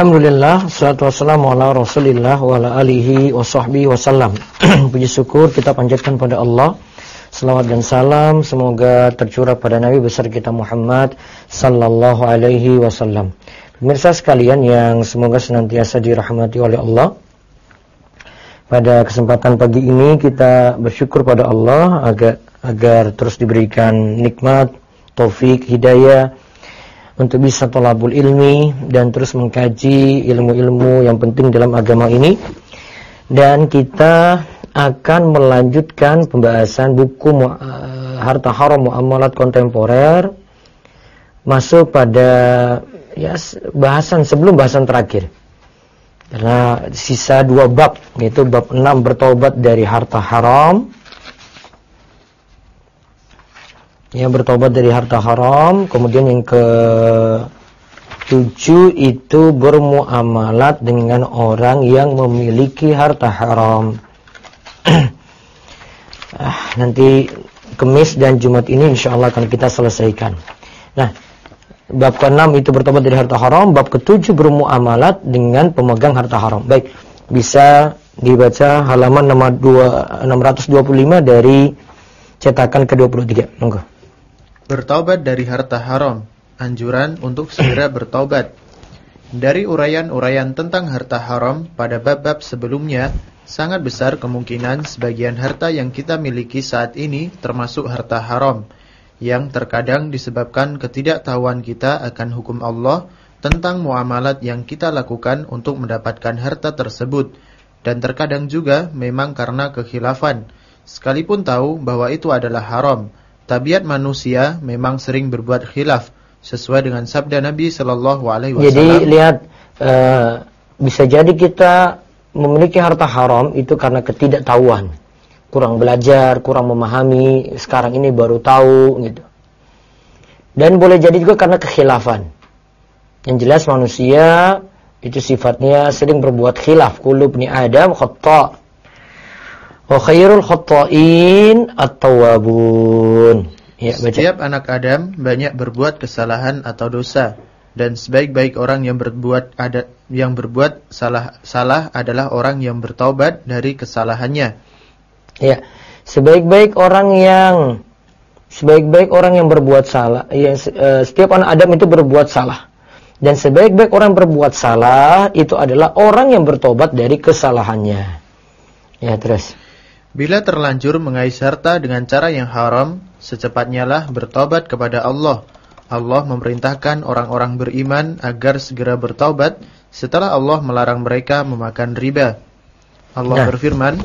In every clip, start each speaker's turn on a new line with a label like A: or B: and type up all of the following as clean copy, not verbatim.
A: Alhamdulillah, salatu wassalamu ala rasulillah wa ala alihi wa sahbihi wasallam. Puji syukur kita panjatkan pada Allah. Salawat dan salam semoga tercurah pada Nabi besar kita Muhammad sallallahu alaihi wasallam. Pemirsa sekalian yang semoga senantiasa dirahmati oleh Allah. Pada kesempatan pagi ini kita bersyukur pada Allah agar terus diberikan nikmat, taufik, hidayah untuk bisa thalabul ilmi dan terus mengkaji ilmu-ilmu yang penting dalam agama ini. Dan kita akan melanjutkan pembahasan buku Harta Haram Muamalat Kontemporer, masuk pada bahasan sebelum bahasan terakhir. Karena sisa 2 bab, yaitu bab 6 bertaubat dari harta haram. Bertobat dari harta haram. Kemudian yang ke-7 itu bermuamalat dengan orang yang memiliki harta haram. Nanti Kamis dan Jumat ini insyaallah akan kita selesaikan. Nah, bab ke-6 itu bertobat dari harta haram. Bab ke-7 bermuamalat dengan pemegang harta haram. Baik, bisa dibaca halaman 625 dari cetakan ke-23. Monggo.
B: Bertaubat dari harta haram, anjuran untuk segera bertaubat. Dari uraian-uraian tentang harta haram pada bab-bab sebelumnya, sangat besar kemungkinan sebagian harta yang kita miliki saat ini termasuk harta haram, yang terkadang disebabkan ketidaktahuan kita akan hukum Allah tentang muamalat yang kita lakukan untuk mendapatkan harta tersebut, dan terkadang juga memang karena kekhilafan. Sekalipun tahu bahwa itu adalah haram, tabiat manusia memang sering berbuat khilaf sesuai dengan sabda Nabi sallallahu alaihi wasallam.
A: Jadi lihat, bisa jadi kita memiliki harta haram itu karena ketidaktahuan, kurang belajar, kurang memahami, sekarang ini baru tahu gitu. Dan boleh jadi juga karena kekhilafan. Yang jelas manusia itu sifatnya sering berbuat khilaf. Kullu ibni Adam khata'. Wa khairul khata'in at-tawwabun. Ya,
B: setiap anak Adam banyak berbuat kesalahan atau dosa, dan sebaik-baik orang yang berbuat salah adalah orang yang bertaubat dari kesalahannya.
A: Ya, sebaik-baik orang yang berbuat salah, setiap anak Adam itu berbuat salah. Dan sebaik-baik orang berbuat salah itu adalah orang yang bertobat dari kesalahannya. Ya, terus.
B: Bila terlanjur mengais harta dengan cara yang haram, secepatnya lah bertobat kepada Allah. Allah memerintahkan orang-orang beriman agar segera bertaubat setelah Allah melarang mereka memakan riba. Allah berfirman,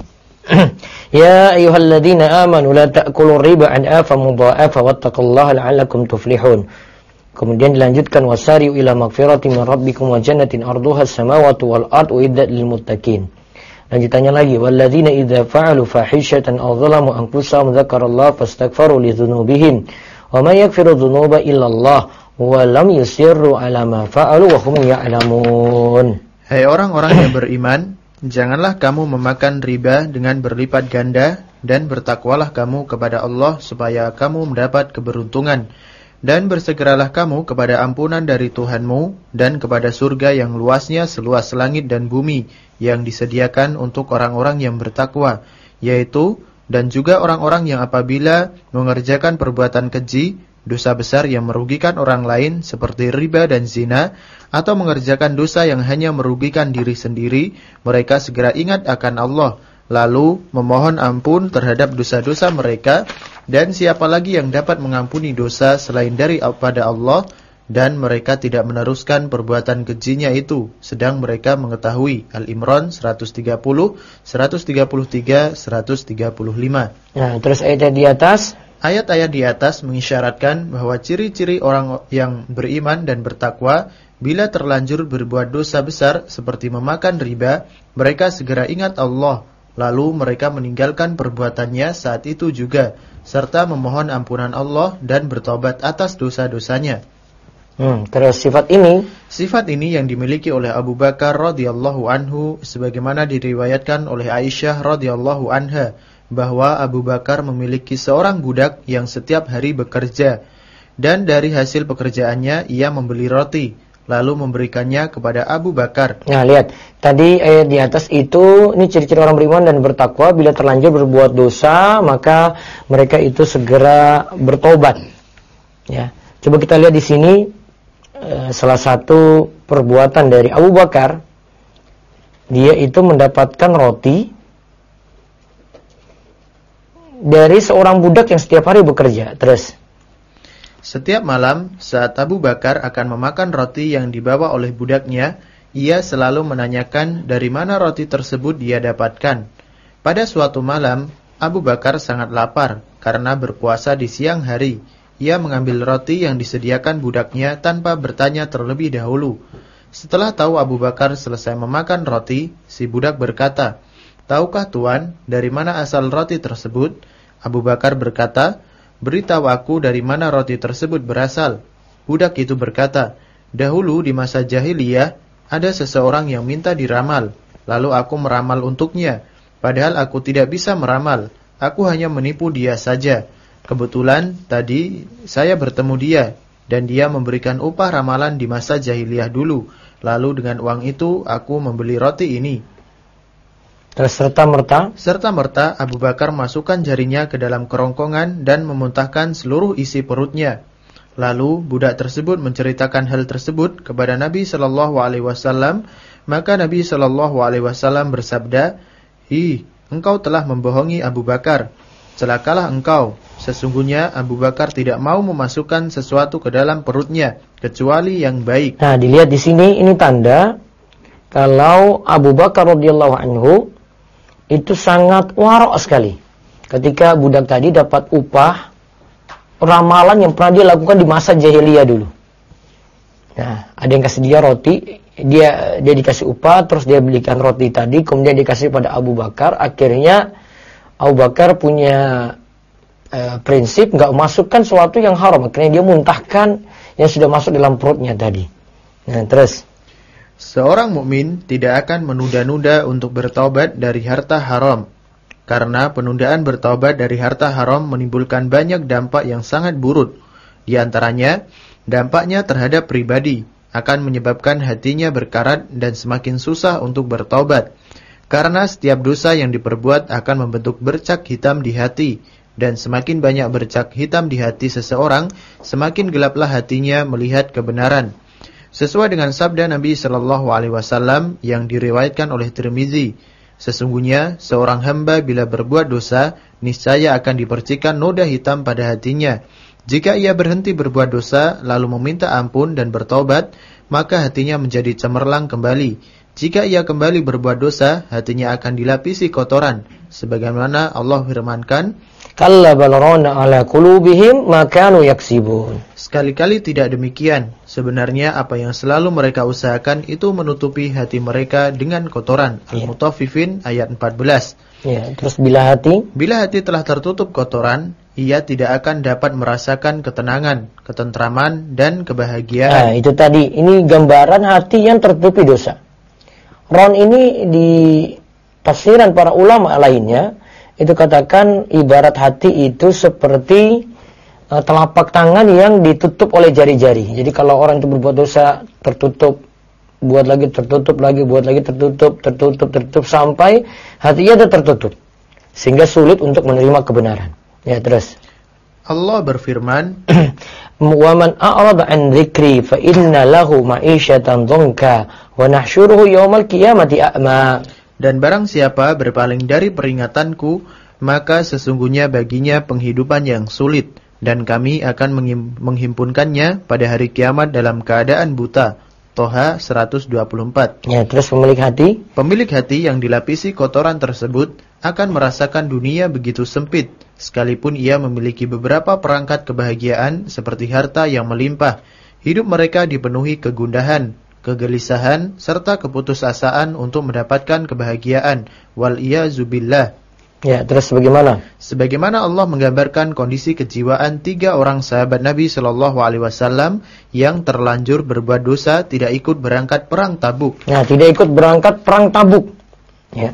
A: Ya ayyuhalladzina amanu la ta'kulur riba ad'afa mudha'afa wattaqullaha la'allakum tuflihun. Kemudian dilanjutkan wasari'u ila magfiratin min rabbikum wa jannatin arduha as-samawati wal ardu uiddat lil muttaqin. Lanjutannya lagi, walladzina idza fa'alu fahishatan aw zalamu anfusahum dzakarallaha fastaghfaru li dzunubihim wa may yaghfiru dzunuba illallah wa lam yusirru 'ala ma fa'alu wa hum ya'lamun.
B: Hai orang-orang yang beriman, janganlah kamu memakan riba dengan berlipat ganda, dan bertakwalah kamu kepada Allah supaya kamu mendapat keberuntungan. Dan bersegeralah kamu kepada ampunan dari Tuhanmu dan kepada surga yang luasnya seluas langit dan bumi yang disediakan untuk orang-orang yang bertakwa, yaitu dan juga orang-orang yang apabila mengerjakan perbuatan keji, dosa besar yang merugikan orang lain seperti riba dan zina, atau mengerjakan dosa yang hanya merugikan diri sendiri, mereka segera ingat akan Allah, lalu memohon ampun terhadap dosa-dosa mereka. Dan siapa lagi yang dapat mengampuni dosa selain daripada Allah, dan mereka tidak meneruskan perbuatan kejinya itu, sedang mereka mengetahui. Al-Imran 130, 133, 135.
A: Nah, terus ayat di atas.
B: Ayat-ayat di atas mengisyaratkan bahwa ciri-ciri orang yang beriman dan bertakwa, bila terlanjur berbuat dosa besar seperti memakan riba, mereka segera ingat Allah, lalu mereka meninggalkan perbuatannya saat itu juga, serta memohon ampunan Allah dan bertobat atas dosa-dosanya.
A: Terus sifat ini
B: yang dimiliki oleh Abu Bakar radhiyallahu anhu, sebagaimana diriwayatkan oleh Aisyah radhiyallahu anha, bahwa Abu Bakar memiliki seorang budak yang setiap hari bekerja, dan dari hasil pekerjaannya ia membeli roti, lalu memberikannya kepada Abu Bakar.
A: Nah, lihat. Tadi ayat di atas itu, ini ciri-ciri orang beriman dan bertakwa. Bila terlanjur berbuat dosa, maka mereka itu segera bertobat. Ya. Coba kita lihat di sini, salah satu perbuatan dari Abu Bakar, dia itu mendapatkan roti dari seorang budak yang setiap hari bekerja. Terus,
B: setiap malam saat Abu Bakar akan memakan roti yang dibawa oleh budaknya, ia selalu menanyakan dari mana roti tersebut dia dapatkan. Pada suatu malam, Abu Bakar sangat lapar karena berpuasa di siang hari. Ia mengambil roti yang disediakan budaknya tanpa bertanya terlebih dahulu. Setelah tahu Abu Bakar selesai memakan roti, si budak berkata, "Tahukah Tuan dari mana asal roti tersebut?" Abu Bakar berkata, "Beritahu aku dari mana roti tersebut berasal." Budak itu berkata, "Dahulu di masa jahiliyah, ada seseorang yang minta diramal. Lalu aku meramal untuknya. Padahal aku tidak bisa meramal. Aku hanya menipu dia saja. Kebetulan tadi saya bertemu dia, dan dia memberikan upah ramalan di masa jahiliyah dulu. Lalu dengan uang itu aku membeli roti ini."
A: terus
B: Serta-merta Abu Bakar masukkan jarinya ke dalam kerongkongan dan memuntahkan seluruh isi perutnya. Lalu budak tersebut menceritakan hal tersebut kepada Nabi sallallahu alaihi wasallam, maka Nabi sallallahu alaihi wasallam bersabda, "Hi, engkau telah membohongi Abu Bakar. Celakalah engkau. Sesungguhnya Abu Bakar tidak mau memasukkan sesuatu ke dalam perutnya kecuali yang baik."
A: Nah, dilihat di sini, ini tanda kalau Abu Bakar radhiyallahu anhu itu sangat warok sekali. Ketika budak tadi dapat upah ramalan yang pernah dia lakukan di masa jahiliyah dulu. Nah, ada yang kasih dia roti, dia dikasih upah, terus dia belikan roti tadi, kemudian dikasih pada Abu Bakar. Akhirnya Abu Bakar punya prinsip nggak masukkan sesuatu yang haram. Akhirnya dia muntahkan yang sudah masuk dalam perutnya tadi. Nah, terus,
B: seorang mukmin tidak akan menunda-nunda untuk bertaubat dari harta haram, karena penundaan bertaubat dari harta haram menimbulkan banyak dampak yang sangat buruk. Di antaranya, dampaknya terhadap pribadi akan menyebabkan hatinya berkarat dan semakin susah untuk bertaubat. Karena setiap dosa yang diperbuat akan membentuk bercak hitam di hati, dan semakin banyak bercak hitam di hati seseorang, semakin gelaplah hatinya melihat kebenaran. Sesuai dengan sabda Nabi sallallahu alaihi wasallam yang diriwayatkan oleh Tirmizi, sesungguhnya seorang hamba bila berbuat dosa, niscaya akan dipercikan noda hitam pada hatinya. Jika ia berhenti berbuat dosa lalu meminta ampun dan bertobat, maka hatinya menjadi cemerlang kembali. Jika ia kembali berbuat dosa, hatinya akan dilapisi kotoran, sebagaimana Allah firmankan,
A: "Kalla bal rana ala qulubihim ma kanu yaksibun."
B: Sekali-kali tidak demikian. Sebenarnya apa yang selalu mereka usahakan itu menutupi hati mereka dengan kotoran. Al-Mutaffifin ayat 14.
A: Ya, terus bila hati
B: telah tertutup kotoran, ia tidak akan dapat merasakan ketenangan, ketentraman, dan kebahagiaan.
A: Nah, itu tadi. Ini gambaran hati yang tertutupi dosa. Ron ini di tafsiran para ulama lainnya itu katakan ibarat hati itu seperti telapak tangan yang ditutup oleh jari-jari. Jadi kalau orang itu berbuat dosa, tertutup, buat lagi tertutup lagi, buat lagi tertutup sampai hatinya itu tertutup, sehingga sulit untuk menerima kebenaran. Ya, terus
B: Allah berfirman,
A: "Wa man a'rada an dzikri fa inna lahu ma'isyatan dhanka wa nahsyuruhu yaumal qiyamati a'ma."
B: Dan barang siapa berpaling dari peringatanku, maka sesungguhnya baginya penghidupan yang sulit, dan kami akan menghimpunkannya pada hari kiamat dalam keadaan buta. Toha 124.
A: Ya, terus
B: Pemilik hati yang dilapisi kotoran tersebut akan merasakan dunia begitu sempit, sekalipun ia memiliki beberapa perangkat kebahagiaan seperti harta yang melimpah. Hidup mereka dipenuhi kegundahan, kegelisahan, serta keputusasaan untuk mendapatkan kebahagiaan. Wal-iyazubillah.
A: Ya, terus bagaimana?
B: Sebagaimana Allah menggambarkan kondisi kejiwaan 3 orang sahabat Nabi Shallallahu Alaihi Wasallam yang terlanjur berbuat dosa, tidak ikut berangkat perang Tabuk.
A: Nah, tidak ikut berangkat perang Tabuk. Ya,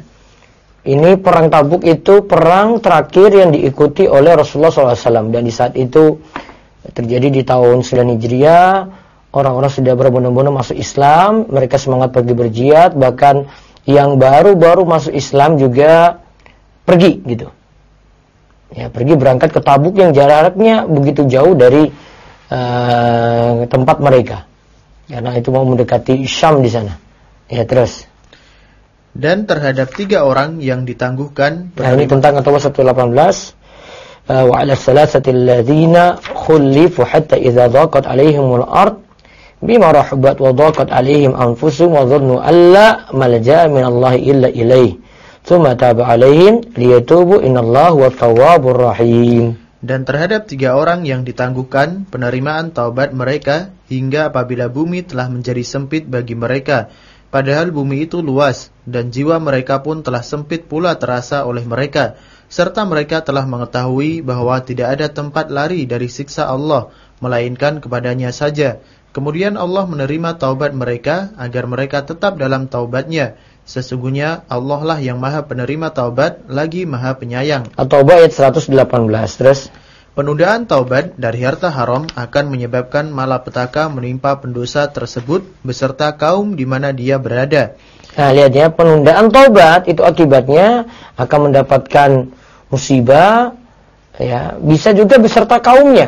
A: ini perang Tabuk itu perang terakhir yang diikuti oleh Rasulullah SAW, dan di saat itu terjadi di tahun 9 Hijriah. orang-orang sudah berbondong-bondong masuk Islam, mereka semangat pergi berjihad, bahkan yang baru-baru masuk Islam juga pergi gitu. Ya, pergi berangkat ke Tabuk yang jaraknya begitu jauh dari tempat mereka. Karena itu mau mendekati Syam di sana. Ya, terus.
B: Dan terhadap 3 orang yang ditangguhkan.
A: Nah, ini tentang At-Taubah 118. Wa 'ala thalathati alladziina khulifu hatta idza dhaqat 'alaihimul ard bima rahabat wa dhaqat 'alaihim anfusuhum wa dhannu alla malja'a min Allah illa ilaih. Tsumma taba 'alaihim liyatubu innallaha huwat tawwabur rahim.
B: Dan terhadap 3 orang yang ditangguhkan penerimaan taubat mereka hingga apabila bumi telah menjadi sempit bagi mereka, padahal bumi itu luas dan jiwa mereka pun telah sempit pula terasa oleh mereka, serta mereka telah mengetahui bahwa tidak ada tempat lari dari siksa Allah melainkan kepadanya saja. Kemudian Allah menerima taubat mereka agar mereka tetap dalam taubatnya. Sesungguhnya Allah lah yang maha penerima taubat lagi maha penyayang.
A: At-Taubah ayat 118. Terus,
B: penundaan taubat dari harta haram akan menyebabkan malapetaka menimpa pendosa tersebut beserta kaum di mana dia berada.
A: nah lihat ya, penundaan taubat itu akibatnya akan mendapatkan musibah, ya, bisa juga beserta kaumnya.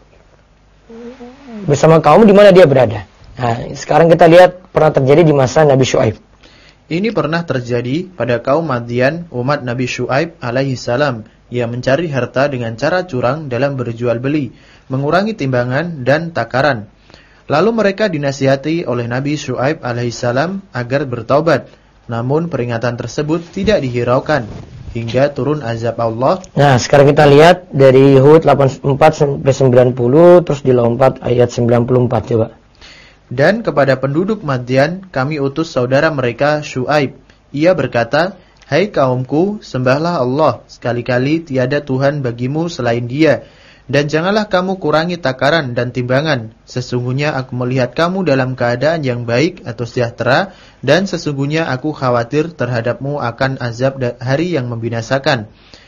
A: Bersama kaum di mana dia berada. Nah, sekarang kita lihat pernah terjadi di masa Nabi Syuaib.
B: Ini pernah terjadi pada kaum Madian, umat Nabi Syuaib alaihi salam, yang mencari harta dengan cara curang dalam berjual beli, mengurangi timbangan dan takaran. Lalu mereka dinasihati oleh Nabi Syuaib alaihi salam agar bertaubat. Namun peringatan tersebut tidak dihiraukan hingga turun azab Allah.
A: Nah, sekarang kita lihat dari Hud 84 sampai 90, terus dilompat ayat 94 coba.
B: Dan kepada penduduk Madian kami utus saudara mereka Syuaib. Ia berkata, "Hai kaumku, sembahlah Allah, sekali-kali tiada Tuhan bagimu selain Dia. Dan janganlah kamu kurangi takaran dan timbangan. Sesungguhnya aku melihat kamu dalam keadaan yang baik atau sejahtera, dan sesungguhnya aku khawatir terhadapmu akan azab hari yang membinasakan."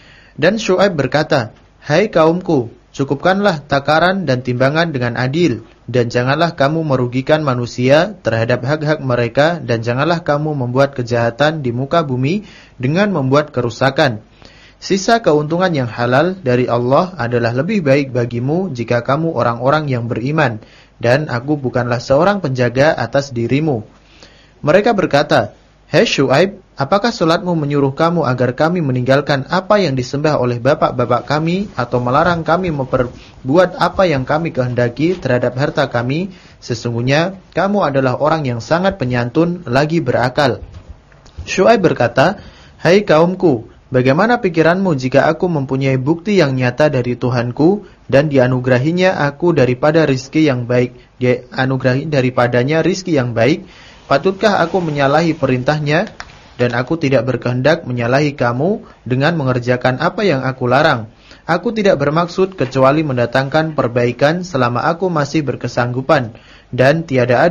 B: Dan Syuaib berkata, "Hai kaumku, cukupkanlah takaran dan timbangan dengan adil, dan janganlah kamu merugikan manusia terhadap hak-hak mereka, dan janganlah kamu membuat kejahatan di muka bumi dengan membuat kerusakan. Sisa keuntungan yang halal dari Allah adalah lebih baik bagimu jika kamu orang-orang yang beriman, dan aku bukanlah seorang penjaga atas dirimu." Mereka berkata, "Hai Syuaib, apakah salatmu menyuruh kamu agar kami meninggalkan apa yang disembah oleh bapak-bapak kami, atau melarang kami memperbuat apa yang kami kehendaki terhadap harta kami? Sesungguhnya kamu adalah orang yang sangat penyantun lagi berakal." Syuaib berkata, "Hai kaumku, bagaimana pikiranmu jika aku mempunyai bukti yang nyata dari Tuhanku, dan dianugerahinya aku daripada rizki yang baik, dianugerahi daripadanya rizki yang baik? Patutkah aku menyalahi perintahnya? Dan aku tidak berkehendak menyalahi kamu dengan mengerjakan apa yang aku larang. Aku tidak bermaksud kecuali mendatangkan perbaikan selama aku masih berkesanggupan, dan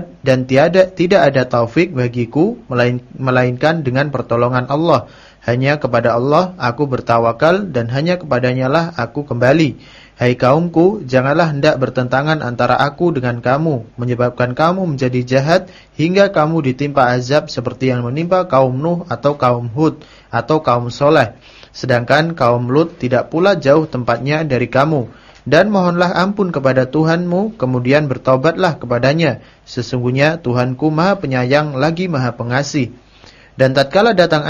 B: tidak ada taufik bagiku melainkan dengan pertolongan Allah. Hanya kepada Allah aku bertawakal, dan hanya kepadanya lah aku kembali. Hai kaumku, janganlah hendak bertentangan antara aku dengan kamu, menyebabkan kamu menjadi jahat hingga kamu ditimpa azab seperti yang menimpa kaum Nuh atau kaum Hud atau kaum Soleh. Sedangkan kaum Lut tidak pula jauh tempatnya dari kamu. Dan mohonlah ampun kepada Tuhanmu, kemudian bertaubatlah kepadanya. Sesungguhnya Tuhanku maha penyayang lagi maha pengasih. Dan tatkala datang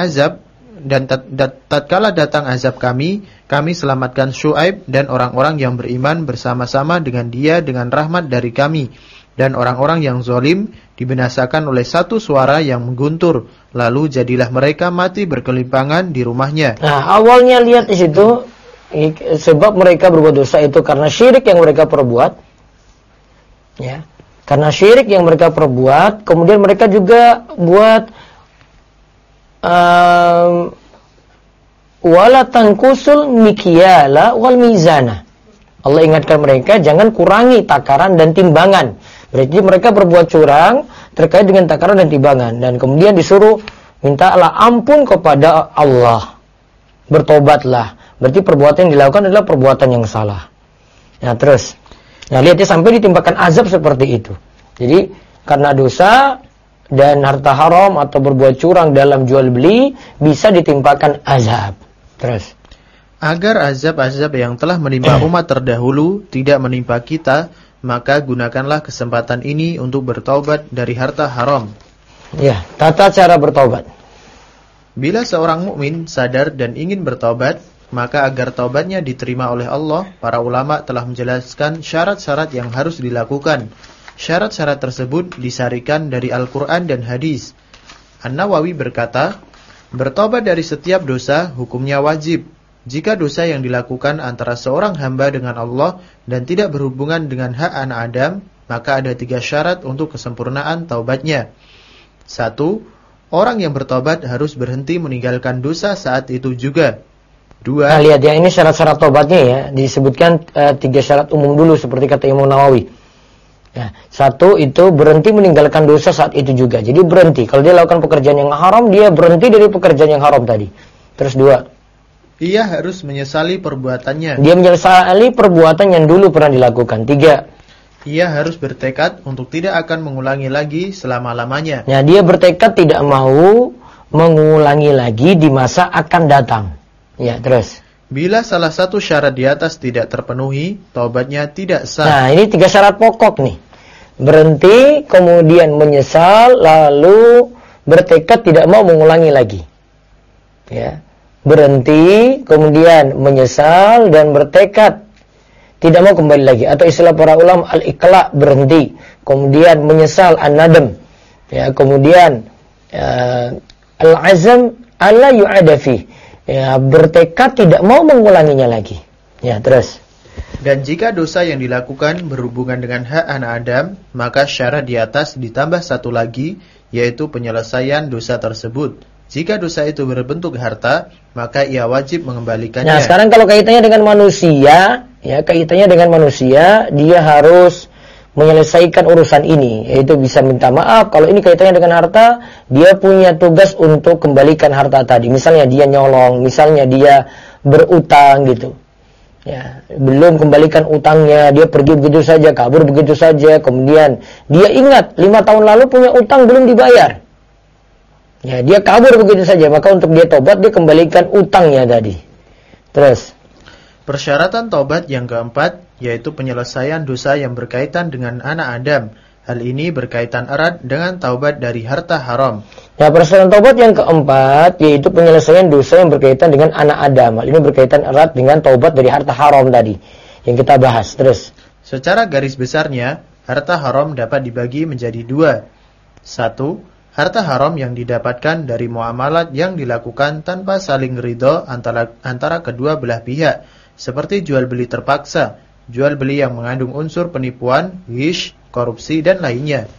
B: azab kami selamatkan Syuaib dan orang-orang yang beriman bersama-sama dengan dia dengan rahmat dari kami. Dan orang-orang yang zalim dibinasakan oleh satu suara yang mengguntur. Lalu jadilah mereka mati berkelimpangan di rumahnya.
A: Nah, awalnya lihat di situ, sebab mereka berbuat dosa itu karena syirik yang mereka perbuat. Ya, karena syirik yang mereka perbuat, kemudian mereka juga buat wala tankusul mikyala wal mizana. Allah ingatkan mereka jangan kurangi takaran dan timbangan. Berarti mereka berbuat curang terkait dengan takaran dan timbangan, dan kemudian disuruh mintalah ampun kepada Allah. Bertobatlah. Berarti perbuatan yang dilakukan adalah perbuatan yang salah. Nah, terus. Nah, lihat ya, sampai ditimpakan azab seperti itu. Jadi karena dosa dan harta haram atau berbuat curang dalam jual beli bisa ditimpakan azab. Terus
B: agar azab-azab yang telah menimpa umat terdahulu tidak menimpa kita, maka gunakanlah kesempatan ini untuk bertaubat dari harta haram.
A: Ya, tata cara bertaubat.
B: Bila seorang mukmin sadar dan ingin bertaubat, maka agar taubatnya diterima oleh Allah, para ulama telah menjelaskan syarat-syarat yang harus dilakukan. Syarat-syarat tersebut disarikan dari Al-Quran dan hadis. An-Nawawi berkata, bertaubat dari setiap dosa hukumnya wajib. Jika dosa yang dilakukan antara seorang hamba dengan Allah dan tidak berhubungan dengan hak anak Adam, maka ada 3 syarat untuk kesempurnaan taubatnya. 1. Orang yang bertobat harus berhenti meninggalkan dosa saat itu juga. 2.
A: Nah, lihat ya, ini syarat-syarat taubatnya ya. Disebutkan 3 syarat umum dulu seperti kata Imam Nawawi. Ya, 1 itu berhenti meninggalkan dosa saat itu juga. Jadi berhenti. Kalau dia lakukan pekerjaan yang haram, dia berhenti dari pekerjaan yang haram tadi. Terus 2.
B: Ia harus menyesali perbuatannya.
A: Dia menyesali perbuatan yang dulu pernah dilakukan. 3.
B: Ia harus bertekad untuk tidak akan mengulangi lagi selama-lamanya.
A: Nah, dia bertekad tidak mau mengulangi lagi di masa akan datang. Ya, terus.
B: Bila salah satu syarat di atas tidak terpenuhi, taubatnya tidak sah.
A: Nah, ini 3 syarat pokok nih. Berhenti, kemudian menyesal, lalu bertekad tidak mau mengulangi lagi. Ya. Berhenti, kemudian menyesal dan bertekad tidak mau kembali lagi, atau istilah para ulama al-iqla, berhenti, kemudian menyesal, an-nadam, ya, kemudian al-azam alla yu'adafi, ya, bertekad tidak mau mengulanginya lagi. Ya, terus.
B: Dan jika dosa yang dilakukan berhubungan dengan hak anak Adam, maka syarat di atas ditambah 1 lagi, yaitu penyelesaian dosa tersebut. Jika dosa itu berbentuk harta, maka ia wajib mengembalikannya.
A: Nah, sekarang kalau kaitannya dengan manusia, ya, kaitannya dengan manusia, dia harus menyelesaikan urusan ini, yaitu bisa minta maaf. Kalau ini kaitannya dengan harta, dia punya tugas untuk kembalikan harta tadi. Misalnya dia nyolong, misalnya dia berutang gitu. Ya, belum kembalikan utangnya, dia pergi begitu saja, kabur begitu saja, kemudian dia ingat 5 tahun lalu punya utang belum dibayar. Ya, dia kabur begitu saja, maka untuk dia tobat, dia kembalikan utangnya tadi. Terus.
B: Persyaratan tobat yang keempat, yaitu penyelesaian dosa yang berkaitan dengan anak Adam. Hal ini berkaitan erat dengan taubat dari harta haram.
A: Ya, persyaratan tobat yang keempat, yaitu penyelesaian dosa yang berkaitan dengan anak Adam. Hal ini berkaitan erat dengan taubat dari harta haram tadi, yang kita bahas. Terus.
B: Secara garis besarnya, harta haram dapat dibagi menjadi 2. 1. Harta haram yang didapatkan dari muamalat yang dilakukan tanpa saling ridho antara kedua belah pihak, seperti jual beli terpaksa, jual beli yang mengandung unsur penipuan, ghish, korupsi, dan lainnya.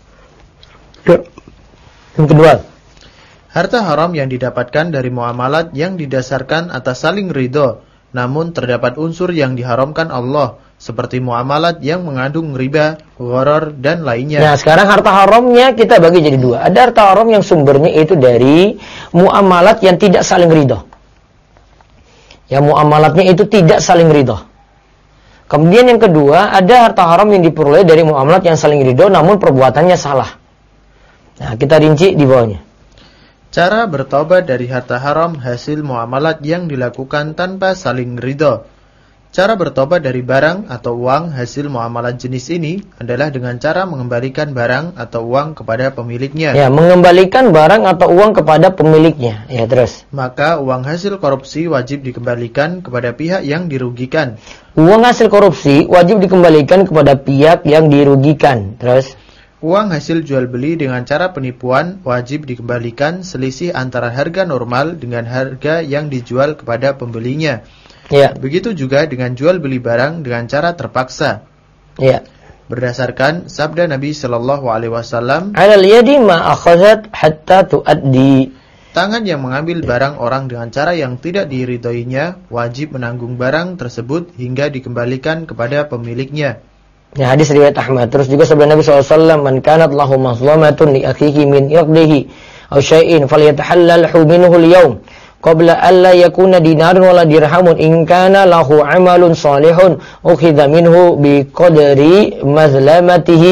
A: Yang kedua,
B: harta haram yang didapatkan dari muamalat yang didasarkan atas saling ridho, namun terdapat unsur yang diharamkan Allah, seperti muamalat yang mengandung riba, gharar, dan lainnya.
A: Nah, sekarang harta haramnya kita bagi jadi 2. Ada harta haram yang sumbernya itu dari muamalat yang tidak saling ridho. Ya, muamalatnya itu tidak saling ridho. Kemudian yang kedua, ada harta haram yang diperoleh dari muamalat yang saling ridho, namun perbuatannya salah. Nah, kita rinci di bawahnya.
B: Cara bertobat dari harta haram hasil muamalat yang dilakukan tanpa saling ridho. Cara bertobat dari barang atau uang hasil muamalat jenis ini adalah dengan cara mengembalikan barang atau uang kepada pemiliknya.
A: Ya, mengembalikan barang atau uang kepada pemiliknya. Ya, terus.
B: Maka uang hasil korupsi wajib dikembalikan kepada pihak yang dirugikan.
A: Uang hasil korupsi wajib dikembalikan kepada pihak yang dirugikan. Terus.
B: Uang hasil jual beli dengan cara penipuan wajib dikembalikan selisih antara harga normal dengan harga yang dijual kepada pembelinya.
A: Ya.
B: Begitu juga dengan jual beli barang dengan cara terpaksa.
A: Ya.
B: Berdasarkan sabda Nabi sallallahu alaihi wasallam,
A: "Alal yadi ma akhazat hatta tuaddi."
B: Tangan yang mengambil barang orang dengan cara yang tidak diridhoinya wajib menanggung barang tersebut hingga dikembalikan kepada pemiliknya.
A: Ya, hadis riwayat Ahmad. Terus juga sabda Nabi SAW, "Man kanat lahu mazlamatun li akhihi min irdihi aw syai'in falyatahallalhu minhu al-yawm qabla alla yakuna dinarun wala dirhamun in kana lahu 'amalun salihun ukhidha minhu bi qadri mazlamatihi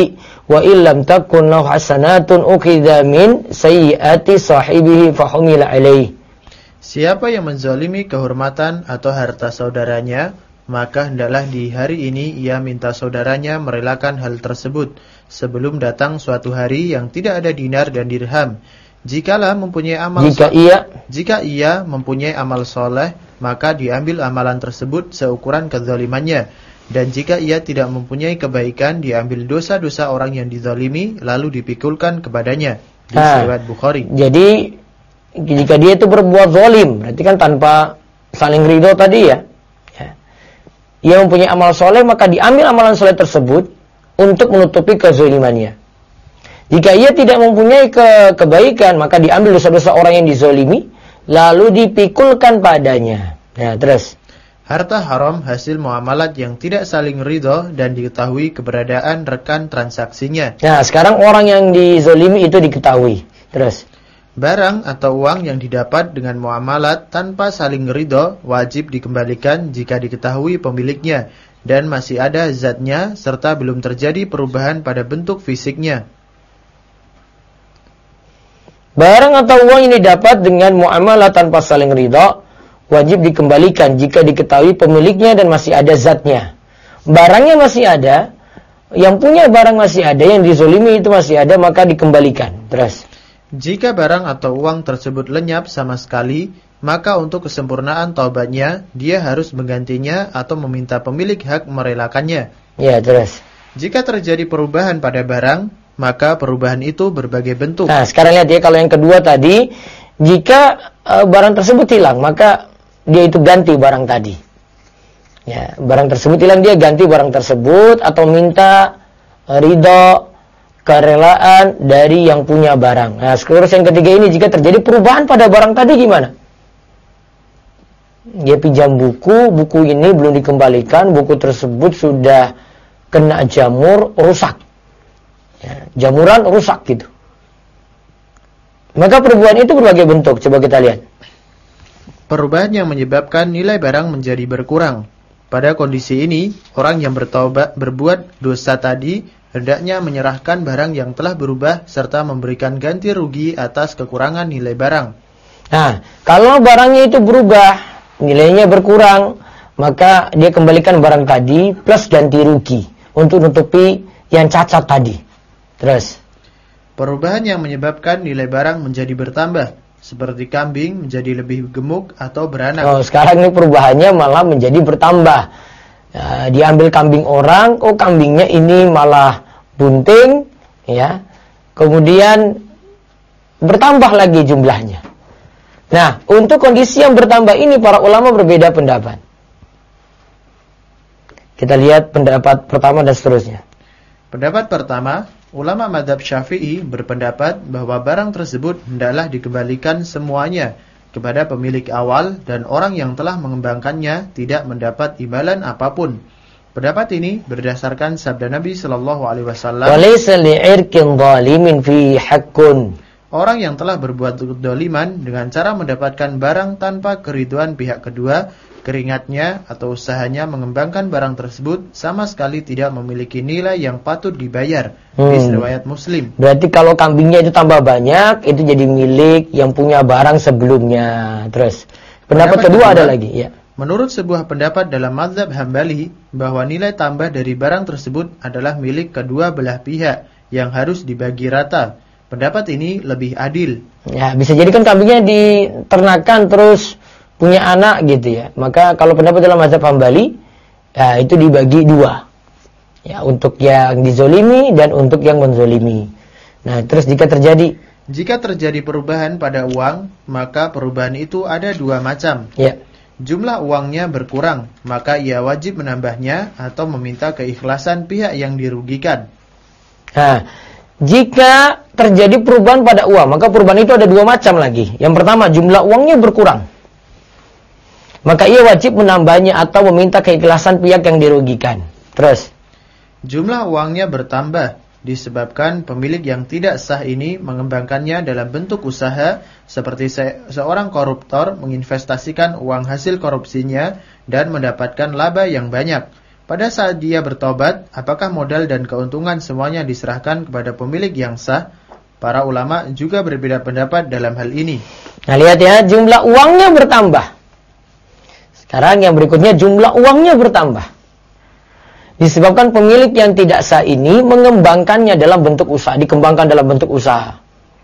A: wa illam takun lahu hasanatun ukhidha min sayyiati sahibihi fahumila alaihi.
B: Siapa yang menzalimi kehormatan atau harta saudaranya, maka hendaklah di hari ini ia minta saudaranya merelakan hal tersebut sebelum datang suatu hari yang tidak ada dinar dan dirham. Jika ia mempunyai amal soleh, maka diambil amalan tersebut seukuran kezalimannya. Dan jika ia tidak mempunyai kebaikan, diambil dosa-dosa orang yang dizalimi lalu dipikulkan kepadanya. Di riwayat Bukhari.
A: Jadi jika dia itu berbuat zalim, berarti kan tanpa saling ridho tadi ya. Ia mempunyai amal soleh, maka diambil amalan soleh tersebut untuk menutupi kezalimannya. Jika ia tidak mempunyai kebaikan, maka diambil dosa-dosa orang yang dizalimi lalu dipikulkan padanya. Ya, terus.
B: Harta haram hasil muamalat yang tidak saling ridho dan diketahui keberadaan rekan transaksinya.
A: Nah, sekarang orang yang dizalimi itu diketahui. Terus.
B: Barang atau uang yang didapat dengan muamalat tanpa saling ridho wajib dikembalikan jika diketahui pemiliknya dan masih ada zatnya serta belum terjadi perubahan pada bentuk fisiknya.
A: Barang atau uang yang didapat dengan muamalah tanpa saling ridha wajib dikembalikan jika diketahui pemiliknya dan masih ada zatnya. Barangnya masih ada, yang punya barang masih ada, yang dizalimi itu masih ada, maka dikembalikan. Terus.
B: Jika barang atau uang tersebut lenyap sama sekali, maka untuk kesempurnaan taubatnya, dia harus menggantinya atau meminta pemilik hak merelakannya.
A: Ya, terus.
B: Jika terjadi perubahan pada barang, maka perubahan itu berbagai bentuk.
A: Nah, sekarang lihat ya, kalau yang kedua tadi, jika barang tersebut hilang, maka dia itu ganti barang tadi. Ya, barang tersebut hilang, dia ganti barang tersebut atau minta ridho, kerelaan dari yang punya barang. Nah, seterus yang ketiga ini, jika terjadi perubahan pada barang tadi gimana? Dia pinjam buku ini belum dikembalikan, buku tersebut sudah kena jamur, rusak. Ya, jamuran rusak gitu. Maka perubahan itu berbagai bentuk. Coba kita lihat.
B: Perubahan yang menyebabkan nilai barang menjadi berkurang. Pada kondisi ini, orang yang berbuat dosa tadi hendaknya menyerahkan barang yang telah berubah serta memberikan ganti rugi atas kekurangan nilai barang.
A: Nah, kalau barangnya itu berubah, nilainya berkurang, maka dia kembalikan barang tadi plus ganti rugi untuk nutupi yang cacat tadi. Terus.
B: Perubahan yang menyebabkan nilai barang menjadi bertambah. Seperti kambing menjadi lebih gemuk atau beranak.
A: Oh, sekarang ini perubahannya malah menjadi bertambah. Ya, diambil kambing orang, kambingnya ini malah bunting, ya. Kemudian bertambah lagi jumlahnya. Nah, untuk kondisi yang bertambah ini para ulama berbeda pendapat. Kita lihat pendapat pertama dan seterusnya.
B: Pendapat pertama, ulama mazhab Syafi'i berpendapat bahwa barang tersebut hendaklah dikembalikan semuanya kepada pemilik awal dan orang yang telah mengembangkannya tidak mendapat imbalan apapun. Pendapat ini berdasarkan sabda Nabi sallallahu alaihi wasallam,
A: "Walaysa li'irkin zalimin fi haqqun."
B: Orang yang telah berbuat dzaliman dengan cara mendapatkan barang tanpa keridhaan pihak kedua, keringatnya atau usahanya mengembangkan barang tersebut sama sekali tidak memiliki nilai yang patut dibayar. Hadis riwayat Muslim.
A: Berarti kalau kambingnya itu tambah banyak, itu jadi milik yang punya barang sebelumnya. Terus, pendapat kedua ada lagi, ya.
B: Menurut sebuah pendapat dalam mazhab Hambali, bahwa nilai tambah dari barang tersebut adalah milik kedua belah pihak yang harus dibagi rata. Pendapat ini lebih adil.
A: Ya, bisa jadi kan kambingnya diternakan terus punya anak gitu ya. Maka kalau pendapat dalam mazhab Hambali, ya, itu dibagi dua. Ya, untuk yang dizolimi dan untuk yang menzolimi. Nah, terus jika terjadi
B: perubahan pada uang, maka perubahan itu ada dua macam.
A: Ya.
B: Jumlah uangnya berkurang, maka ia wajib menambahnya atau meminta keikhlasan pihak yang dirugikan.
A: Nah, jika terjadi perubahan pada uang, maka perubahan itu ada dua macam lagi. Yang pertama, jumlah uangnya berkurang. Maka ia wajib menambahnya atau meminta keikhlasan pihak yang dirugikan. Terus.
B: Jumlah uangnya bertambah disebabkan pemilik yang tidak sah ini mengembangkannya dalam bentuk usaha seperti seorang koruptor menginvestasikan uang hasil korupsinya dan mendapatkan laba yang banyak. Pada saat dia bertobat, apakah modal dan keuntungan semuanya diserahkan kepada pemilik yang sah? Para ulama juga berbeda pendapat dalam hal ini.
A: Nah, lihat ya, jumlah uangnya bertambah. Sekarang yang berikutnya, jumlah uangnya bertambah. Disebabkan pemilik yang tidak sah ini mengembangkannya dalam bentuk usaha, dikembangkan dalam bentuk usaha.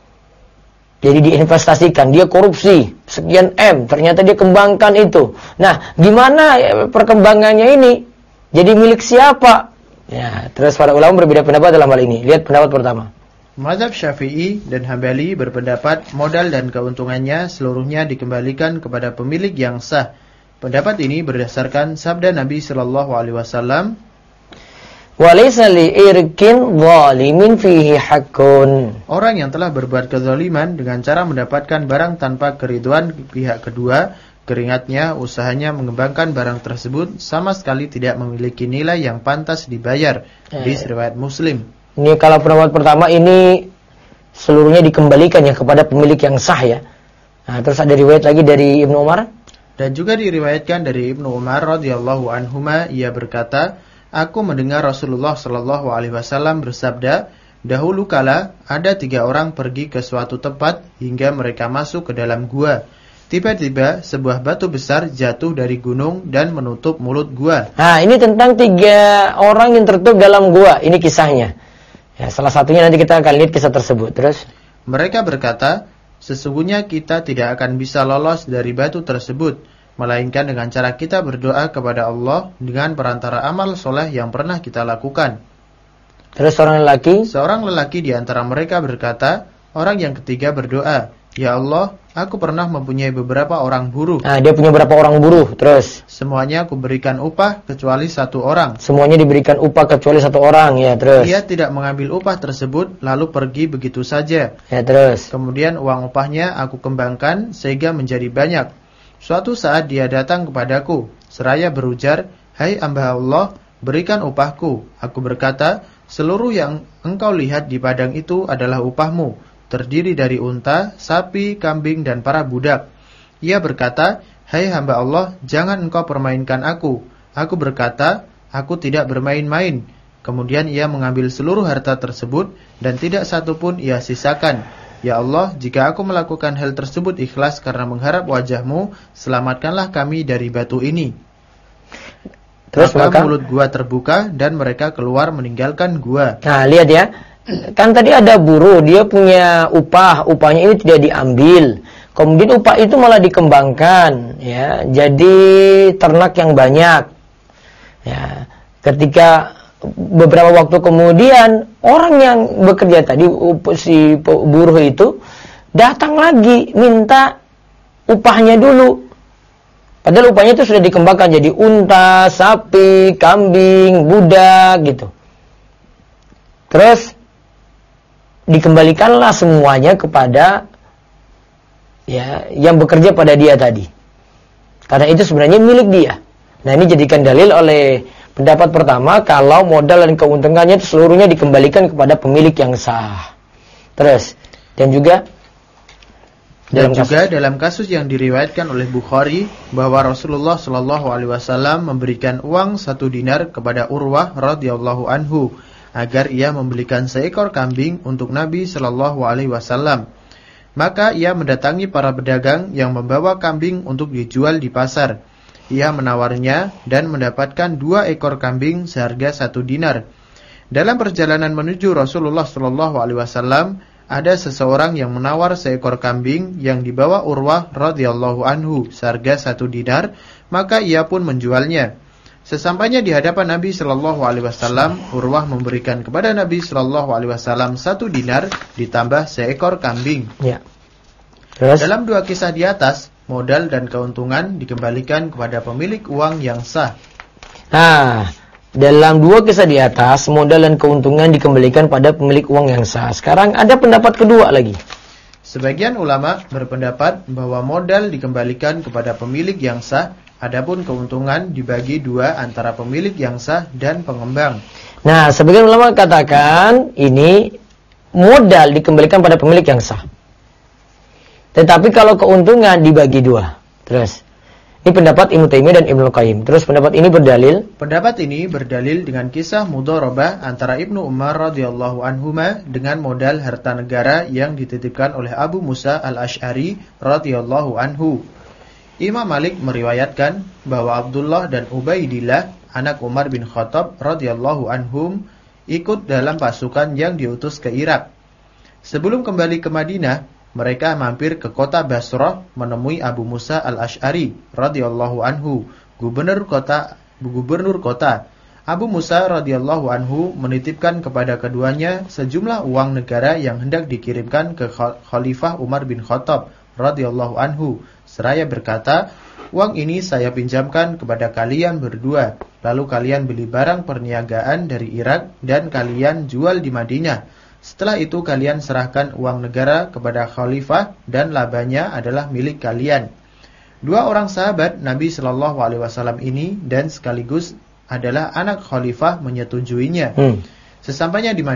A: Jadi diinvestasikan, dia korupsi, sekian M, ternyata dia kembangkan itu. Nah, gimana perkembangannya ini? Jadi milik siapa? Ya, terus para ulama berbeda pendapat dalam hal ini. Lihat pendapat pertama.
B: Mazhab Syafi'i dan Hambali berpendapat modal dan keuntungannya seluruhnya dikembalikan kepada pemilik yang sah. Pendapat ini berdasarkan sabda Nabi sallallahu alaihi wasallam,
A: "Walaysa li'irkin zalimin fihi haqqun."
B: Orang yang telah berbuat kezaliman dengan cara mendapatkan barang tanpa keriduan pihak kedua, keringatnya, usahanya mengembangkan barang tersebut sama sekali tidak memiliki nilai yang pantas dibayar. Hadis riwayat Muslim.
A: Ini kalau pendapat pertama ini seluruhnya dikembalikan ya kepada pemilik yang sah ya. Nah, terus ada riwayat lagi dari Ibnu Umar.
B: Dan juga diriwayatkan dari Ibnu Umar radhiyallahu anhuma, ia berkata, aku mendengar Rasulullah sallallahu alaihi wasallam bersabda, dahulu kala ada 3 orang pergi ke suatu tempat hingga mereka masuk ke dalam gua. Tiba-tiba sebuah batu besar jatuh dari gunung dan menutup mulut gua.
A: Nah, ini tentang 3 orang yang tertutup dalam gua. Ini kisahnya. Ya, salah satunya nanti kita akan lihat kisah tersebut. Terus
B: mereka berkata, sesungguhnya kita tidak akan bisa lolos dari batu tersebut, melainkan dengan cara kita berdoa kepada Allah dengan perantara amal soleh yang pernah kita lakukan.
A: Terus seorang
B: lelaki di antara mereka berkata, orang yang ketiga berdoa, ya Allah, aku pernah mempunyai beberapa orang buruh.
A: Nah, dia punya berapa orang buruh. Terus
B: semuanya aku berikan upah kecuali 1 orang.
A: Semuanya diberikan upah kecuali 1 orang. Ya, terus
B: ia tidak mengambil upah tersebut lalu pergi begitu saja.
A: Ya, terus
B: kemudian uang upahnya aku kembangkan sehingga menjadi banyak. Suatu saat dia datang kepadaku seraya berujar, hai hamba Allah, berikan upahku. Aku berkata, seluruh yang engkau lihat di padang itu adalah upahmu, terdiri dari unta, sapi, kambing, dan para budak. Ia berkata, hai hamba Allah, jangan engkau permainkan aku. Aku berkata, aku tidak bermain-main. Kemudian ia mengambil seluruh harta tersebut dan tidak satu pun ia sisakan. Ya Allah, jika aku melakukan hal tersebut ikhlas karena mengharap wajahmu, selamatkanlah kami dari batu ini.
A: Terus
B: maka mulut gua terbuka dan mereka keluar meninggalkan gua.
A: Nah, lihat ya. Kan tadi ada buruh, dia punya upahnya ini tidak diambil. Kemudian upah itu malah dikembangkan, ya. Jadi ternak yang banyak. Ya. Ketika beberapa waktu kemudian orang yang bekerja tadi, si buruh itu datang lagi minta upahnya dulu. Padahal upahnya itu sudah dikembangkan jadi unta, sapi, kambing, budak gitu. Terus dikembalikanlah semuanya kepada ya yang bekerja pada dia tadi. Karena itu sebenarnya milik dia. Nah, ini jadikan dalil oleh pendapat pertama kalau modal dan keuntungannya itu seluruhnya dikembalikan kepada pemilik yang sah. Terus
B: dalam kasus yang diriwayatkan oleh Bukhari bahwa Rasulullah sallallahu alaihi wasallam memberikan uang 1 dinar kepada Urwah radhiyallahu anhu agar ia membelikan seekor kambing untuk Nabi sallallahu alaihi wasallam. Maka ia mendatangi para pedagang yang membawa kambing untuk dijual di pasar. Ia menawarnya dan mendapatkan 2 ekor kambing seharga 1 dinar. Dalam perjalanan menuju Rasulullah sallallahu alaihi wasallam, ada seseorang yang menawar seekor kambing yang dibawa Urwah radhiyallahu anhu seharga 1 dinar, maka ia pun menjualnya. Sesampainya di hadapan Nabi sallallahu alaihi wasallam, Urwah memberikan kepada Nabi sallallahu alaihi wasallam 1 dinar ditambah seekor kambing.
A: Ya. Terus?
B: Dalam 2 kisah di atas, modal dan keuntungan dikembalikan kepada pemilik uang yang sah.
A: Nah, dalam 2 kisah di atas, modal dan keuntungan dikembalikan pada pemilik uang yang sah. Sekarang ada pendapat kedua lagi.
B: Sebagian ulama berpendapat bahwa modal dikembalikan kepada pemilik yang sah, adapun keuntungan dibagi 2 antara pemilik yang sah dan pengembang.
A: Nah, sebagian ulama katakan ini modal dikembalikan pada pemilik yang sah. Tetapi kalau keuntungan dibagi 2. Terus Ini pendapat Ibnu Taimiyah dan Ibnu Qayyim. Terus pendapat ini berdalil?
B: Pendapat ini berdalil dengan kisah mudharabah antara Ibnu Umar radhiyallahu anhuma dengan modal harta negara yang dititipkan oleh Abu Musa al-Asy'ari radhiyallahu anhu. Imam Malik meriwayatkan bahwa Abdullah dan Ubaidillah, anak Umar bin Khattab radhiyallahu anhum, ikut dalam pasukan yang diutus ke Irak. Sebelum kembali ke Madinah, mereka mampir ke kota Basrah menemui Abu Musa al-Asy'ari radhiyallahu anhu, gubernur kota. Abu Musa radhiyallahu anhu menitipkan kepada keduanya sejumlah uang negara yang hendak dikirimkan ke Khalifah Umar bin Khattab radhiyallahu anhu, seraya berkata, "Uang ini saya pinjamkan kepada kalian berdua, lalu kalian beli barang perniagaan dari Irak dan kalian jual di Madinah. Setelah itu kalian serahkan uang negara kepada khalifah dan labanya adalah milik kalian." Dua orang sahabat Nabi Shallallahu Alaihi Wasallam ini dan sekaligus adalah anak khalifah menyetujuinya. Sesampainya di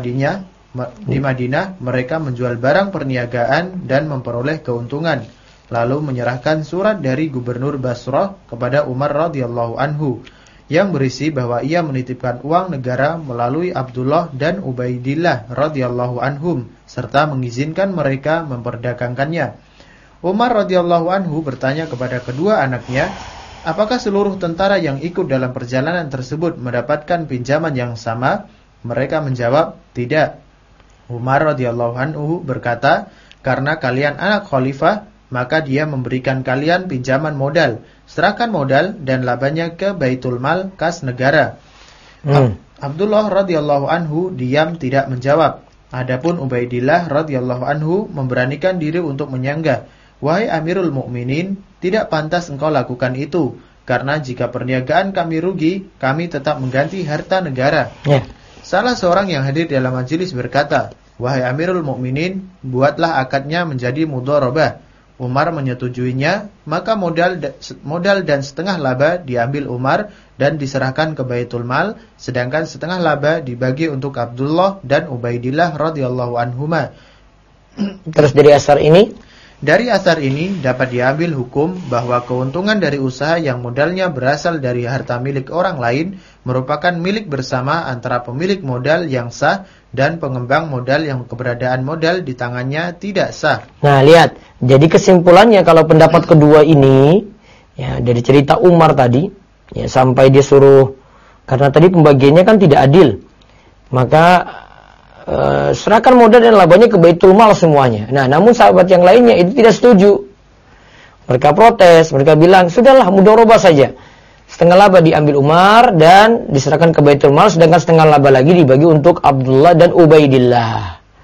B: Madinah, mereka menjual barang perniagaan dan memperoleh keuntungan, lalu menyerahkan surat dari gubernur Basrah kepada Umar radhiyallahu anhu yang berisi bahwa ia menitipkan uang negara melalui Abdullah dan Ubaidillah radhiyallahu anhum serta mengizinkan mereka memperdagangkannya. Umar radhiyallahu anhu bertanya kepada kedua anaknya, apakah seluruh tentara yang ikut dalam perjalanan tersebut mendapatkan pinjaman yang sama? Mereka menjawab, tidak. Umar radhiyallahu anhu berkata, karena kalian anak khalifah, maka dia memberikan kalian pinjaman modal. Serahkan modal dan labanya ke Baitul Mal kas negara. Abdullah radhiyallahu anhu diam tidak menjawab. Adapun Ubaidillah radhiyallahu anhu memberanikan diri untuk menyanggah. Wahai Amirul Mukminin, tidak pantas engkau lakukan itu, karena jika perniagaan kami rugi, kami tetap mengganti harta negara. Salah seorang yang hadir dalam majelis berkata, wahai Amirul Mukminin, buatlah akadnya menjadi mudharabah. Umar menyetujuinya, maka modal dan setengah laba diambil Umar dan diserahkan ke Baitul Mal, sedangkan setengah laba dibagi untuk Abdullah dan Ubaidillah radhiyallahu anhuma.
A: Terus dari asar ini?
B: Dari asar ini dapat diambil hukum bahwa keuntungan dari usaha yang modalnya berasal dari harta milik orang lain merupakan milik bersama antara pemilik modal yang sah dan pengembang modal yang keberadaan modal di tangannya tidak sah.
A: Nah, lihat. Jadi kesimpulannya kalau pendapat kedua ini, ya dari cerita Umar tadi, ya sampai dia suruh, karena tadi pembagiannya kan tidak adil, maka serahkan modal dan labanya ke Baitul Mal semuanya. Nah, namun sahabat yang lainnya itu tidak setuju. Mereka protes, mereka bilang, sudahlah mudharabah saja. Setengah laba diambil Umar dan diserahkan ke Baitul Mal, sedangkan setengah laba lagi dibagi untuk Abdullah dan Ubaidillah.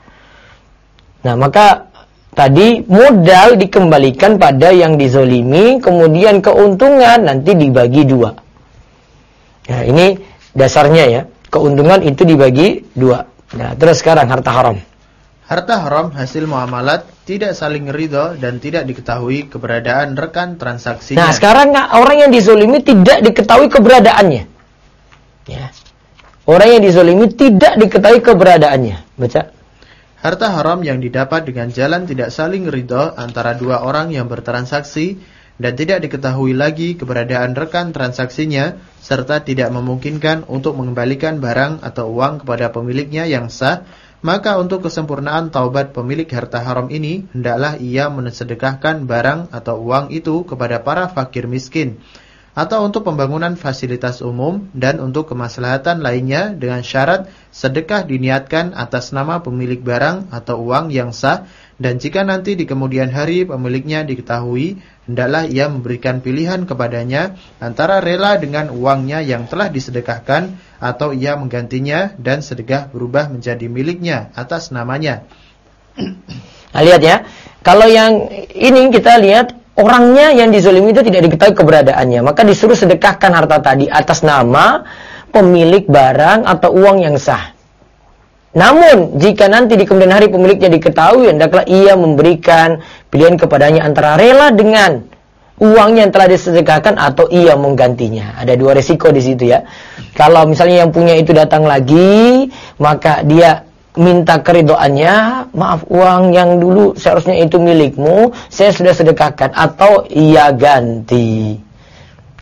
A: Nah, maka tadi modal dikembalikan pada yang dizolimi, kemudian keuntungan nanti dibagi dua. Nah, ini dasarnya ya, keuntungan itu dibagi dua. Nah, terus sekarang harta haram.
B: Harta haram hasil muamalat tidak saling ridho dan tidak diketahui keberadaan rekan transaksinya.
A: Nah, sekarang orang yang dizolimi tidak diketahui keberadaannya. Ya. Orang yang dizolimi tidak diketahui keberadaannya. Baca.
B: Harta haram yang didapat dengan jalan tidak saling ridho antara dua orang yang bertransaksi dan tidak diketahui lagi keberadaan rekan transaksinya serta tidak memungkinkan untuk mengembalikan barang atau uang kepada pemiliknya yang sah, maka untuk kesempurnaan taubat pemilik harta haram ini hendaklah ia mensedekahkan barang atau uang itu kepada para fakir miskin atau untuk pembangunan fasilitas umum dan untuk kemaslahatan lainnya dengan syarat sedekah diniatkan atas nama pemilik barang atau uang yang sah. Dan jika nanti di kemudian hari pemiliknya diketahui, hendaklah ia memberikan pilihan kepadanya antara rela dengan uangnya yang telah disedekahkan atau ia menggantinya dan sedekah berubah menjadi miliknya atas namanya.
A: Nah, lihat ya, kalau yang ini kita lihat orangnya yang dizolimi itu tidak diketahui keberadaannya, maka disuruh sedekahkan harta tadi atas nama pemilik barang atau uang yang sah. Namun, jika nanti di kemudian hari pemiliknya diketahui, hendaklah ia memberikan pilihan kepadanya antara rela dengan uangnya yang telah disedekahkan atau ia menggantinya. Ada dua resiko di situ ya. Kalau misalnya yang punya itu datang lagi, maka dia minta keridoannya, maaf uang yang dulu seharusnya itu milikmu, saya sudah sedekahkan, atau ia ganti.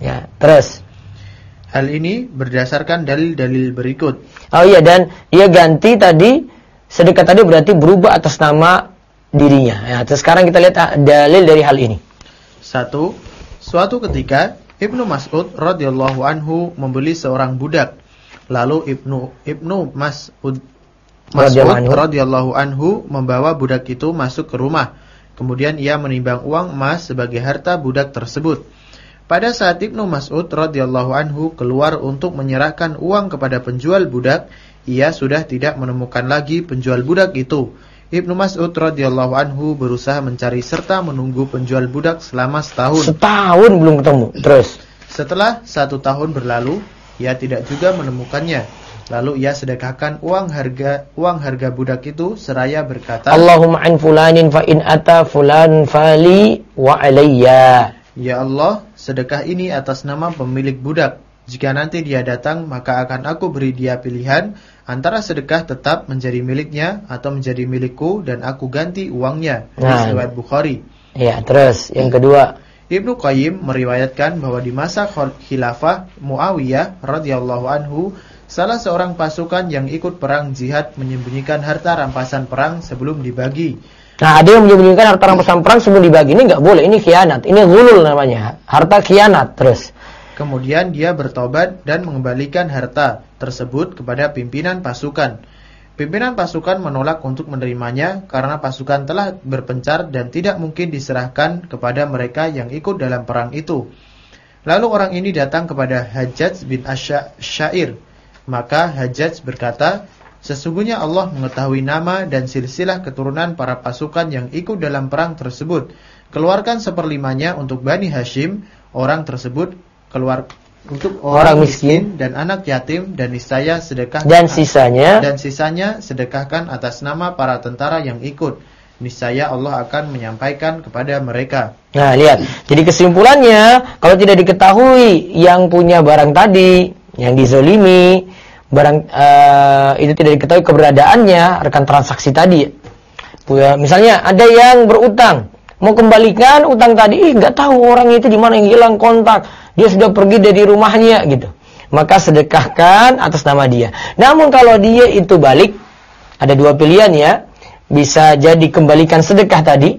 A: Ya, terus.
B: Hal ini berdasarkan dalil-dalil berikut.
A: Oh iya, dan dia ganti tadi, sedekah tadi berarti berubah atas nama dirinya. Ya, terus sekarang kita lihat dalil dari hal ini.
B: 1. Suatu ketika Ibnu Mas'ud radhiyallahu anhu membeli seorang budak. Lalu Ibnu Mas'ud radhiyallahu anhu membawa budak itu masuk ke rumah. Kemudian ia menimbang uang emas sebagai harta budak tersebut. Pada saat Ibnu Mas'ud radhiyallahu anhu keluar untuk menyerahkan uang kepada penjual budak, ia sudah tidak menemukan lagi penjual budak itu. Ibnu Mas'ud radhiyallahu anhu berusaha mencari serta menunggu penjual budak selama setahun.
A: Setahun belum ketemu. Terus.
B: Setelah 1 tahun berlalu, ia tidak juga menemukannya. Lalu ia sedekahkan uang harga budak itu seraya berkata,
A: Allahumma an fulanin fa in ata fulan fali wa alayya.
B: Ya Allah, sedekah ini atas nama pemilik budak. Jika nanti dia datang, maka akan aku beri dia pilihan antara sedekah tetap menjadi miliknya atau menjadi milikku dan aku ganti uangnya. Riwayat Bukhari.
A: Ya, terus yang kedua.
B: Ibnu Qayyim meriwayatkan bahwa di masa khilafah Muawiyah radhiyallahu anhu, salah seorang pasukan yang ikut perang jihad menyembunyikan harta rampasan perang sebelum dibagi.
A: Nah, ada yang menyembunyikan harta rampasan perang sebelum dibagi. Ini enggak boleh, ini khianat. Ini ghulul namanya. Harta khianat. Terus.
B: Kemudian dia bertobat dan mengembalikan harta tersebut kepada pimpinan pasukan. Pimpinan pasukan menolak untuk menerimanya karena pasukan telah berpencar dan tidak mungkin diserahkan kepada mereka yang ikut dalam perang itu. Lalu orang ini datang kepada Hajjaj bin Ash-Sha'ir. Maka Hajjaj berkata, sesungguhnya Allah mengetahui nama dan silsilah keturunan para pasukan yang ikut dalam perang tersebut. Keluarkan 1/5-nya untuk Bani Hashim, orang tersebut keluar untuk orang miskin dan anak yatim, dan niscaya sedekah dan sisanya sedekahkan atas nama para tentara yang ikut. Niscaya Allah akan menyampaikan kepada mereka.
A: Nah, lihat. Jadi kesimpulannya, kalau tidak diketahui yang punya barang tadi, yang dizolimi, barang itu tidak diketahui keberadaannya, rekan transaksi tadi. Misalnya ada yang berutang, mau kembalikan utang tadi, nggak tahu orangnya itu di mana, yang hilang kontak, dia sudah pergi dari rumahnya gitu. Maka sedekahkan atas nama dia. Namun kalau dia itu balik, ada 2 pilihan ya. Bisa jadi kembalikan sedekah tadi.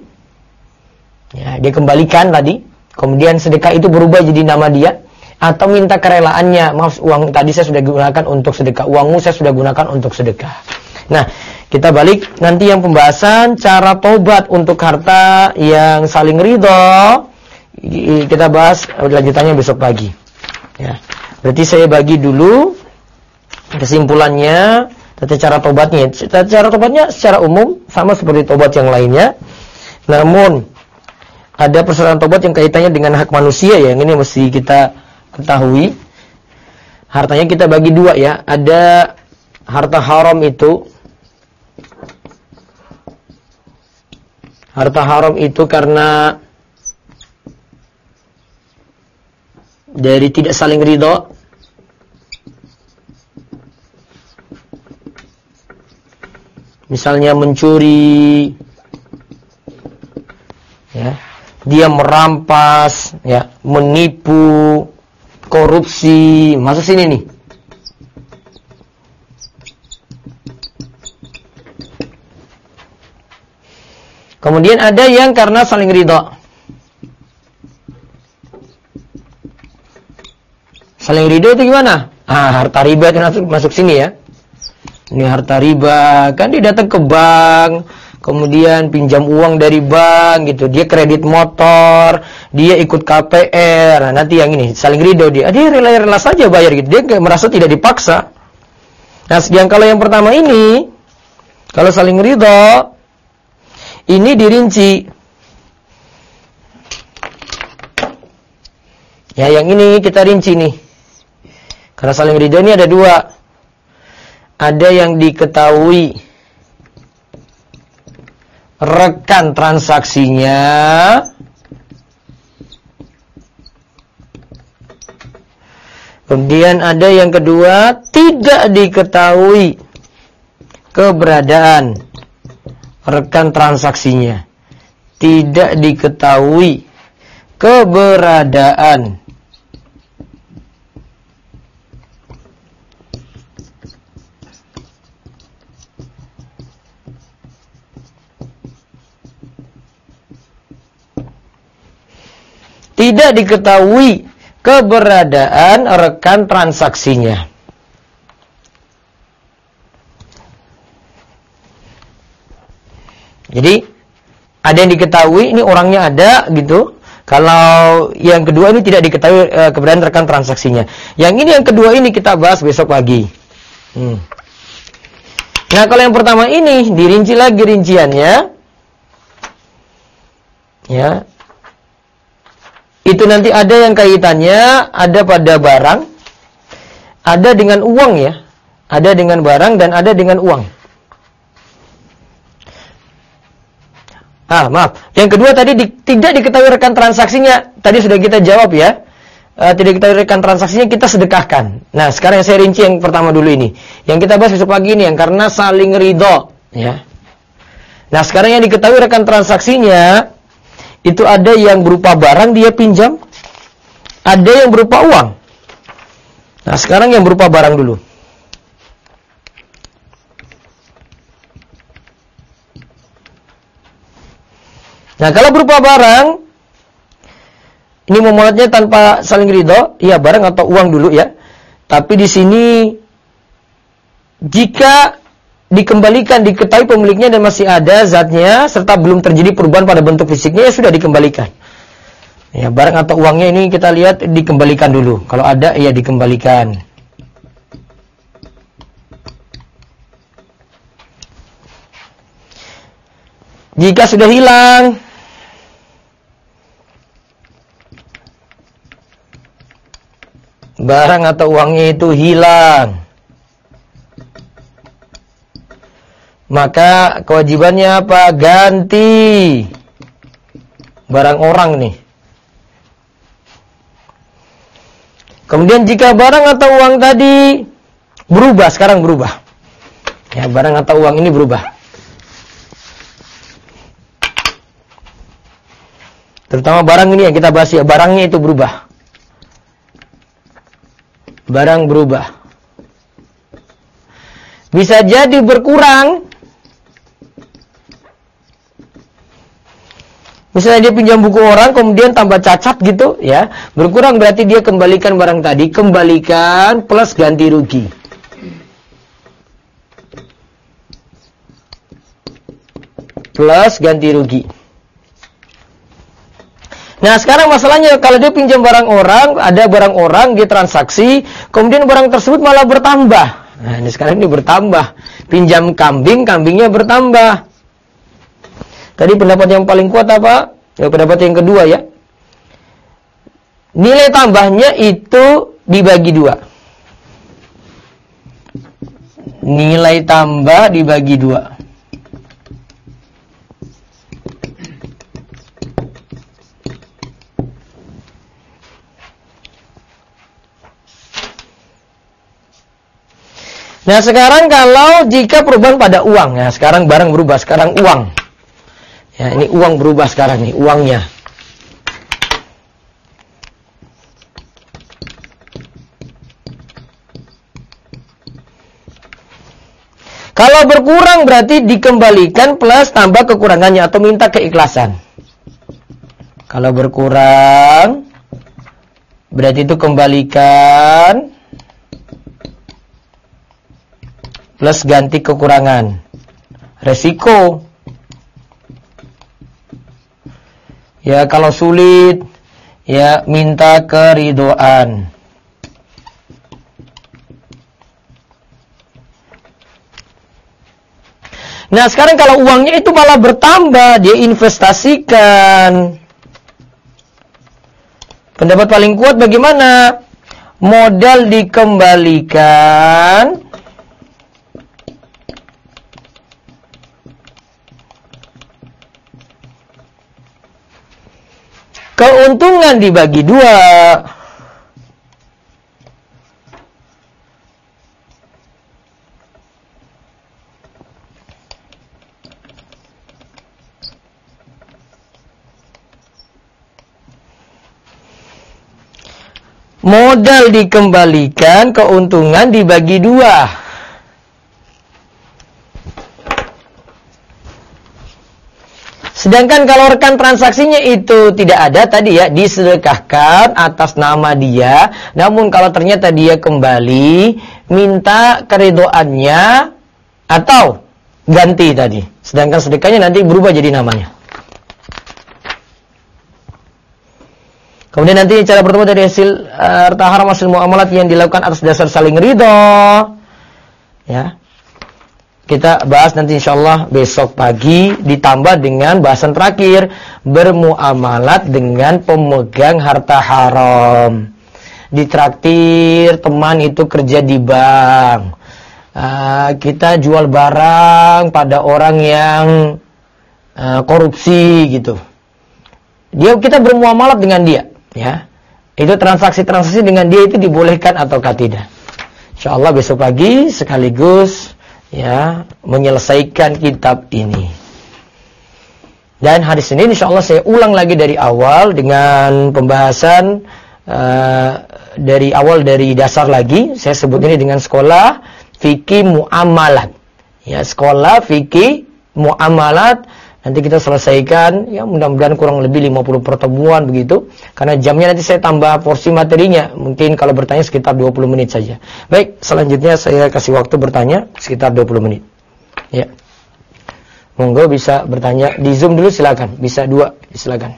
A: Ya, dia kembalikan tadi. Kemudian sedekah itu berubah jadi nama dia. Atau minta kerelaannya. Maaf, uang tadi saya sudah gunakan untuk sedekah. Uangmu saya sudah gunakan untuk sedekah. Nah, kita balik nanti yang pembahasan cara tobat untuk harta yang saling ridho. Kita bahas lanjutannya besok pagi. Ya. Berarti saya bagi dulu kesimpulannya tata cara tobatnya. Tata cara tobatnya secara umum sama seperti tobat yang lainnya. Namun ada persoalan tobat yang kaitannya dengan hak manusia ya, yang ini mesti kita ketahui. Hartanya kita bagi 2 ya. Ada harta haram itu. Harta haram itu karena dari tidak saling ridho. Misalnya mencuri, ya, dia merampas, ya, menipu, korupsi, masuk sini nih. Kemudian ada yang karena saling ridho. Saling ridho itu gimana? Harta riba itu masuk sini ya. Ini harta riba, kan dia datang ke bank, kemudian pinjam uang dari bank gitu, dia kredit motor, dia ikut KPR. Nah, nanti yang ini saling ridho dia rela-rela saja bayar gitu, dia merasa tidak dipaksa. Nah, yang kalau yang pertama ini, kalau saling ridho, ini dirinci. Ya, yang ini kita rinci nih. Karena saling ridho ini ada 2. Ada yang diketahui rekan transaksinya, kemudian ada yang kedua tidak diketahui keberadaan rekan transaksinya, tidak diketahui keberadaan tidak diketahui keberadaan rekan transaksinya. Jadi ada yang diketahui, ini orangnya ada gitu. Kalau yang kedua ini tidak diketahui keberadaan rekan transaksinya. Yang ini yang kedua ini kita bahas besok pagi. Nah, kalau yang pertama ini dirinci lagi rinciannya. Ya. Itu nanti ada yang kaitannya ada pada barang, ada dengan uang ya. Ada dengan barang dan ada dengan uang. Maaf. Yang kedua tadi tidak diketahui rekan transaksinya. Tadi sudah kita jawab ya. Tidak diketahui rekan transaksinya, kita sedekahkan. Nah, sekarang saya rinci yang pertama dulu ini. Yang kita bahas besok pagi ini yang karena saling ridho ya. Nah, sekarang yang diketahui rekan transaksinya itu ada yang berupa barang dia pinjam, ada yang berupa uang. Nah, sekarang yang berupa barang dulu. Nah, kalau berupa barang, ini memuatnya tanpa saling ridho, iya barang atau uang dulu ya. Tapi di sini jika dikembalikan, diketahui pemiliknya dan masih ada zatnya serta belum terjadi perubahan pada bentuk fisiknya, ya sudah dikembalikan. Ya, barang atau uangnya ini kita lihat dikembalikan dulu. Kalau ada ya dikembalikan. Jika sudah hilang, barang atau uangnya itu hilang, maka kewajibannya apa? Ganti barang orang nih. Kemudian jika barang atau uang tadi berubah, sekarang berubah. Ya, barang atau uang ini berubah. Terutama barang ini yang kita bahas ya, barangnya itu berubah. Barang berubah. Bisa jadi berkurang. Misalnya dia pinjam buku orang, kemudian tambah cacat gitu, ya. Berkurang berarti dia kembalikan barang tadi, kembalikan plus ganti rugi. Plus ganti rugi. Nah, sekarang masalahnya kalau dia pinjam barang orang, ada barang orang, dia transaksi, kemudian barang tersebut malah bertambah. Nah, ini sekarang ini bertambah. Pinjam kambing, kambingnya bertambah. Tadi pendapat yang paling kuat apa? Ya, pendapat yang kedua ya. Nilai tambahnya itu dibagi dua. Nilai tambah dibagi dua. Nah, sekarang kalau jika perubahan pada uang, ya sekarang barang berubah, sekarang uang. Ya, ini uang berubah sekarang nih, uangnya. Kalau berkurang berarti dikembalikan plus tambah kekurangannya atau minta keikhlasan. Kalau berkurang berarti itu kembalikan plus ganti kekurangan. Resiko. Ya, kalau sulit, ya minta keridhaan. Nah, sekarang kalau uangnya itu malah bertambah, dia investasikan. Pendapat paling kuat bagaimana? Modal dikembalikan, keuntungan dibagi dua. Modal dikembalikan, keuntungan dibagi dua. Sedangkan kalau rekan transaksinya itu tidak ada tadi ya, disedekahkan atas nama dia. Namun kalau ternyata dia kembali minta keridhoannya atau ganti tadi. Sedangkan sedekahnya nanti berubah jadi namanya. Kemudian nanti cara bertemu dari hasil harta haram hasil muamalat yang dilakukan atas dasar saling ridho. Ya. Kita bahas nanti insyaallah besok pagi ditambah dengan bahasan terakhir bermuamalat dengan pemegang harta haram. Ditraktir teman itu kerja di bank. Kita jual barang pada orang yang korupsi gitu. Kita bermuamalat dengan dia. Ya, itu transaksi-transaksi dengan dia itu dibolehkan ataukah tidak? Insyaallah besok pagi sekaligus ya menyelesaikan kitab ini. Dan hari Senin insyaallah saya ulang lagi dari awal dengan pembahasan dari awal dari dasar lagi. Saya sebut ini dengan sekolah fikih muamalat. Ya, sekolah fikih muamalat. Nanti kita selesaikan, ya mudah-mudahan kurang lebih 50 pertemuan begitu. Karena jamnya nanti saya tambah porsi materinya. Mungkin kalau bertanya sekitar 20 menit saja. Baik, selanjutnya saya kasih waktu bertanya sekitar 20 menit. Ya. Monggo bisa bertanya. Di Zoom dulu silakan. Bisa 2, silakan.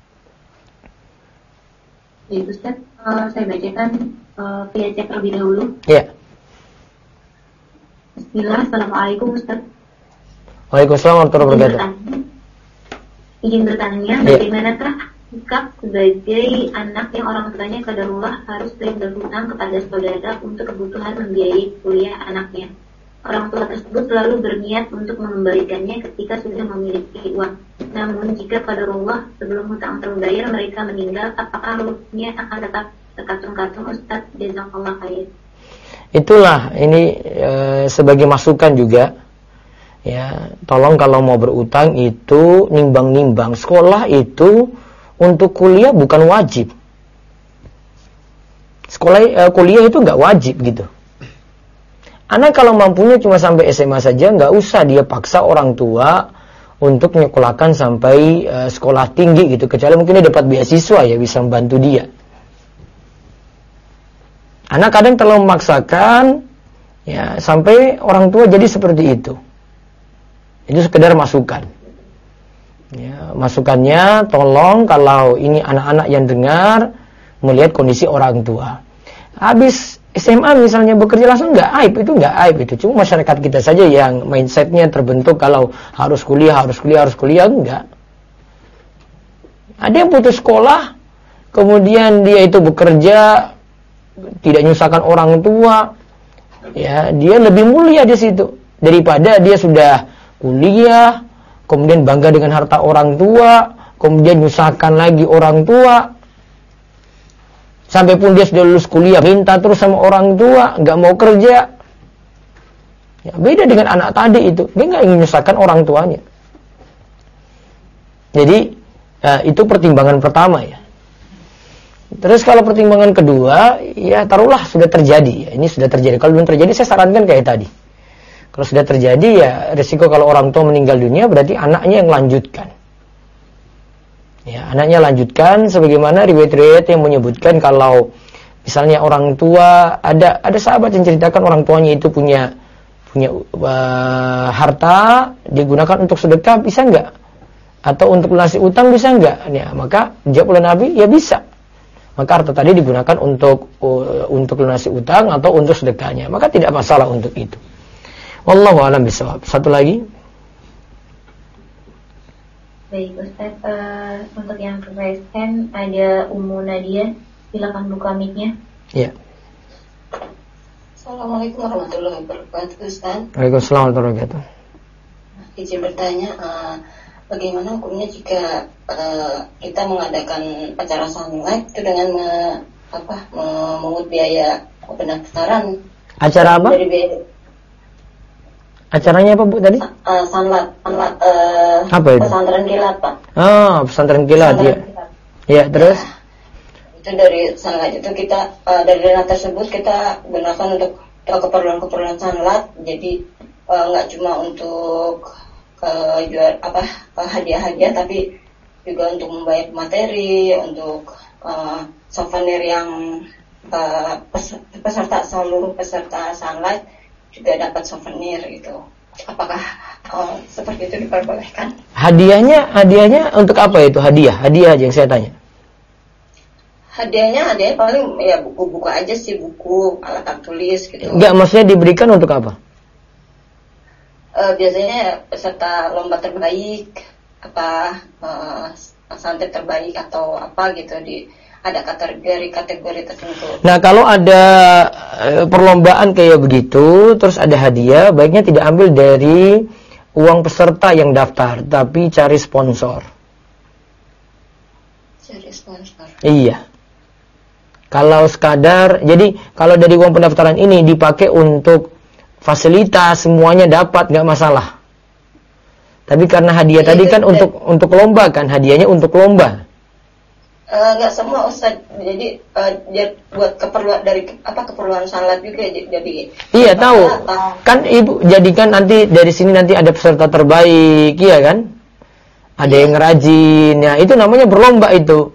C: Ya Ustaz, saya bacakan via chat terlebih dahulu.
A: Ya.
C: Bismillah, Assalamualaikum Ustaz.
A: Waalaikumsalam warahmatullahi wabarakatuh.
C: Izin bertanya, bagaimanakah sikap sebagai anak yang orang tuanya qadarullah harus sering berhutang kepada saudara untuk kebutuhan membiayai kuliah anaknya? Orang tua tersebut selalu berniat untuk mengembalikannya ketika sudah memiliki uang. Namun jika qadarullah sebelum hutang terbayar mereka meninggal, apakah ruhnya akan tetap terkatung-katung? Ustaz, jazakallah khair.
A: Itulah ini sebagai masukan juga. Ya, tolong kalau mau berutang itu nimbang-nimbang. Sekolah itu untuk kuliah bukan wajib. Kuliah itu nggak wajib gitu. Anak kalau mampunya cuma sampai SMA saja, nggak usah dia paksa orang tua untuk nyekolahkan sampai sekolah tinggi gitu. Kecuali mungkin dia dapat beasiswa ya bisa membantu dia. Anak kadang terlalu memaksakan ya sampai orang tua jadi seperti itu. Itu sekedar masukan. Ya, masukannya tolong kalau ini anak-anak yang dengar melihat kondisi orang tua. Habis SMA misalnya bekerja langsung nggak aib, itu nggak aib itu. Cuma masyarakat kita saja yang mindsetnya terbentuk kalau harus kuliah enggak. Ada yang putus sekolah, kemudian dia itu bekerja tidak nyusahkan orang tua, ya dia lebih mulia di situ daripada dia sudah kuliah, kemudian bangga dengan harta orang tua, kemudian nyusahkan lagi orang tua. Sampai pun dia sudah lulus kuliah, minta terus sama orang tua, nggak mau kerja. Ya, beda dengan anak tadi itu, dia nggak ingin nyusahkan orang tuanya. Jadi itu pertimbangan pertama ya. Terus kalau pertimbangan kedua, ya taruhlah sudah terjadi. Ya, ini sudah terjadi. Kalau belum terjadi, saya sarankan kayak tadi. Kalau sudah terjadi ya risiko kalau orang tua meninggal dunia berarti anaknya yang lanjutkan. Ya, anaknya lanjutkan sebagaimana riwayat-riwayat yang menyebutkan kalau misalnya orang tua ada sahabat yang ceritakan orang tuanya itu punya harta digunakan untuk sedekah bisa enggak? Atau untuk lunasi utang bisa enggak? Ya, maka jawab oleh Nabi ya bisa. Maka harta tadi digunakan untuk lunasi utang atau untuk sedekahnya. Maka tidak masalah untuk itu. Wallahu a'lam bishawab. Satu lagi.
C: Baik Ustaz, untuk yang terkait ada Ummu Nadia, silakan buka mic-nya.
A: Iya.
D: Assalamualaikum warahmatullahi wabarakatuh Ustaz.
A: Waalaikumsalam warahmatullahi wabarakatuh.
D: Izin bertanya, bagaimana hukumnya jika kita mengadakan acara sanlat itu dengan memungut biaya pendaftaran?
A: Acara apa?
D: Dari biaya
A: acaranya apa Bu tadi?
D: Sanlat
A: apa itu?
D: Pesantren kilat Pak.
A: Pesantren kilat ya. Ya terus?
D: Ya, itu dari sanlat itu kita dari dana tersebut kita gunakan untuk keperluan sanlat. Jadi nggak cuma untuk jual hadiah-hadiah, tapi juga untuk membayar materi, untuk souvenir yang seluruh peserta Sunlight juga dapat souvenir gitu. Apakah seperti itu diperbolehkan?
A: Hadiahnya untuk apa itu? Hadiah aja yang saya tanya.
D: Hadiahnya paling ya buku-buku aja sih, buku, alat tulis gitu.
A: Enggak, maksudnya diberikan untuk apa?
D: Biasanya peserta lomba terbaik, santri terbaik atau apa gitu, ada kategori tertentu.
A: Nah, kalau ada perlombaan kayak begitu, terus ada hadiah, baiknya tidak ambil dari uang peserta yang daftar, tapi cari sponsor.
D: Cari sponsor.
A: Iya. Kalau sekadar, jadi kalau dari uang pendaftaran ini dipakai untuk fasilitas, semuanya dapat, nggak masalah. Tapi karena hadiah tadi kan untuk lomba kan, hadiahnya untuk lomba.
D: Nggak semua Ustaz, jadi dia buat keperluan salat juga jadi.
A: Iya tahu, kan ibu jadikan nanti dari sini nanti ada peserta terbaik, iya kan? Ada yang rajin, ya itu namanya berlomba itu.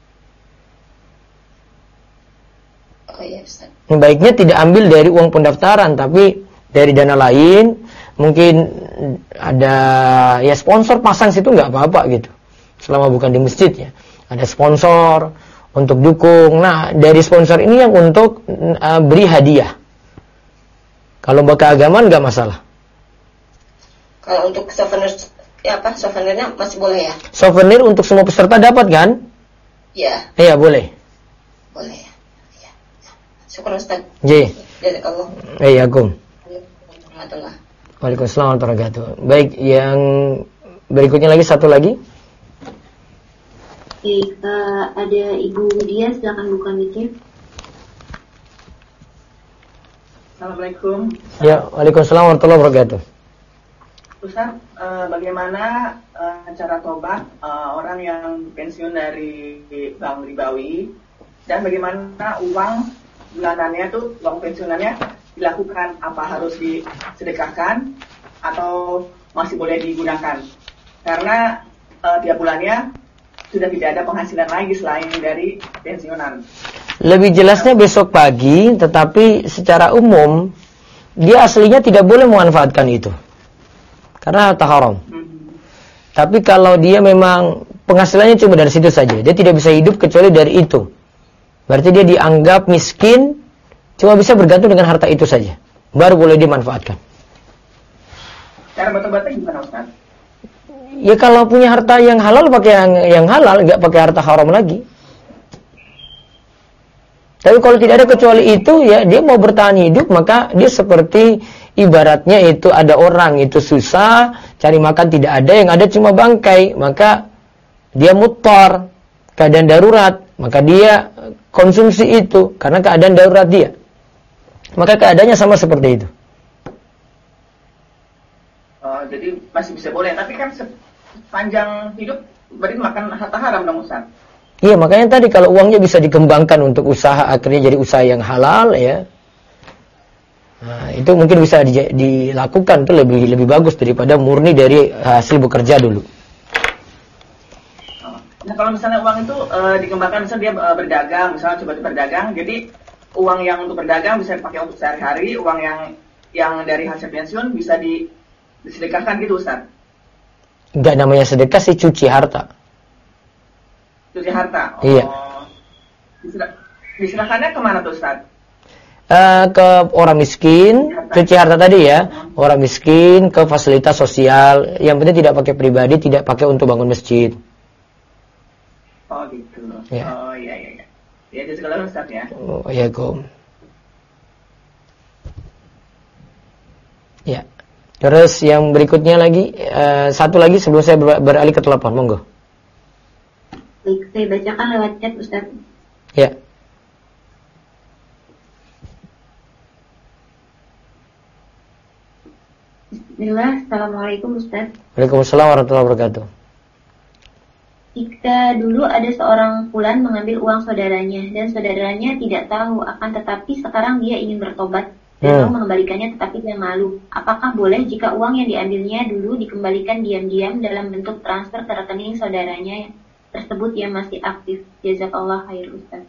D: Oh iya Ustaz.
A: Baiknya tidak ambil dari uang pendaftaran, tapi dari dana lain, mungkin ada ya sponsor pasang situ nggak apa-apa gitu, selama bukan di masjid ya. Ada sponsor untuk dukung. Nah, dari sponsor ini yang untuk beri hadiah. Kalau keagamaan nggak masalah.
D: Kalau untuk souvenirnya masih boleh ya?
A: Souvenir untuk semua peserta dapat kan?
D: Iya.
A: Iya, boleh.
D: Boleh ya. Ya. Syukur Ustaz.
A: Ji.
D: Jazakallah.
A: Iya, Kum.
D: Warahmatullah.
A: Waalaikumsalam warahmatullahi wabarakatuh. Baik, yang berikutnya lagi satu lagi.
C: Ada Ibu Widya, silakan buka mic-nya.
E: Assalamualaikum.
A: Ya, waalaikumsalam warahmatullahi wabarakatuh.
E: Ustaz, bagaimana cara tobat orang yang pensiun dari bank ribawi, dan bagaimana uang bulanannya tuh, uang pensiunannya dilakukan, apa harus disedekahkan atau masih boleh digunakan? Karena tiap bulannya sudah tidak ada penghasilan lagi selain dari pensiunan.
A: Lebih jelasnya besok pagi, tetapi secara umum dia aslinya tidak boleh memanfaatkan itu karena harta haram. Tapi kalau dia memang penghasilannya cuma dari situ saja, dia tidak bisa hidup kecuali dari itu, berarti dia dianggap miskin, cuma bisa bergantung dengan harta itu saja, baru boleh dimanfaatkan.
E: Cara bertobatnya gimana Ustaz?
A: Ya kalau punya harta yang halal pakai yang halal, nggak pakai harta haram lagi. Tapi kalau tidak ada kecuali itu, ya dia mau bertahan hidup, maka dia seperti ibaratnya itu ada orang itu susah, cari makan tidak ada, yang ada cuma bangkai, maka dia muttar, keadaan darurat, maka dia konsumsi itu karena keadaan darurat dia. Maka keadaannya sama seperti itu.
E: Jadi masih bisa boleh, tapi kan sepanjang hidup berarti makan harta haram dong Ustaz.
A: Iya, makanya tadi kalau uangnya bisa dikembangkan untuk usaha, akhirnya jadi usaha yang halal ya. Nah, itu mungkin bisa dilakukan, itu lebih bagus daripada murni dari hasil bekerja dulu.
E: Nah, kalau misalnya uang itu dikembangkan, misalnya dia berdagang, misalnya coba berdagang, jadi uang yang untuk berdagang bisa dipakai untuk sehari-hari, uang yang dari hasil pensiun bisa disedekahkan gitu Ustaz?
A: Enggak namanya sedekah sih, cuci harta.
E: Cuci harta? Oh.
A: Iya.
E: Diserahkannya kemana tuh Ustaz?
A: Ke orang miskin, cuci harta tadi ya. Orang miskin, ke fasilitas sosial. Yang penting tidak pakai pribadi, tidak pakai untuk bangun masjid.
E: Oh gitu.
A: Ya.
E: Oh iya. Ya itu segala Ustaz ya.
A: Oh iya, Kum. Ya. Terus yang berikutnya lagi, satu lagi sebelum saya beralih ke telepon, monggo.
C: Baik, saya bacakan lewat chat Ustaz.
A: Ya.
C: Bismillah, Assalamualaikum Ustaz.
A: Waalaikumsalam warahmatullahi wabarakatuh.
C: Jika dulu ada seorang fulan mengambil uang saudaranya dan saudaranya tidak tahu, akan tetapi sekarang dia ingin bertobat, dan mau mengembalikannya tetapi dia malu. Apakah boleh jika uang yang diambilnya dulu dikembalikan diam-diam dalam bentuk transfer ke rekening saudaranya tersebut yang masih aktif? Jazakallah khair Ustaz.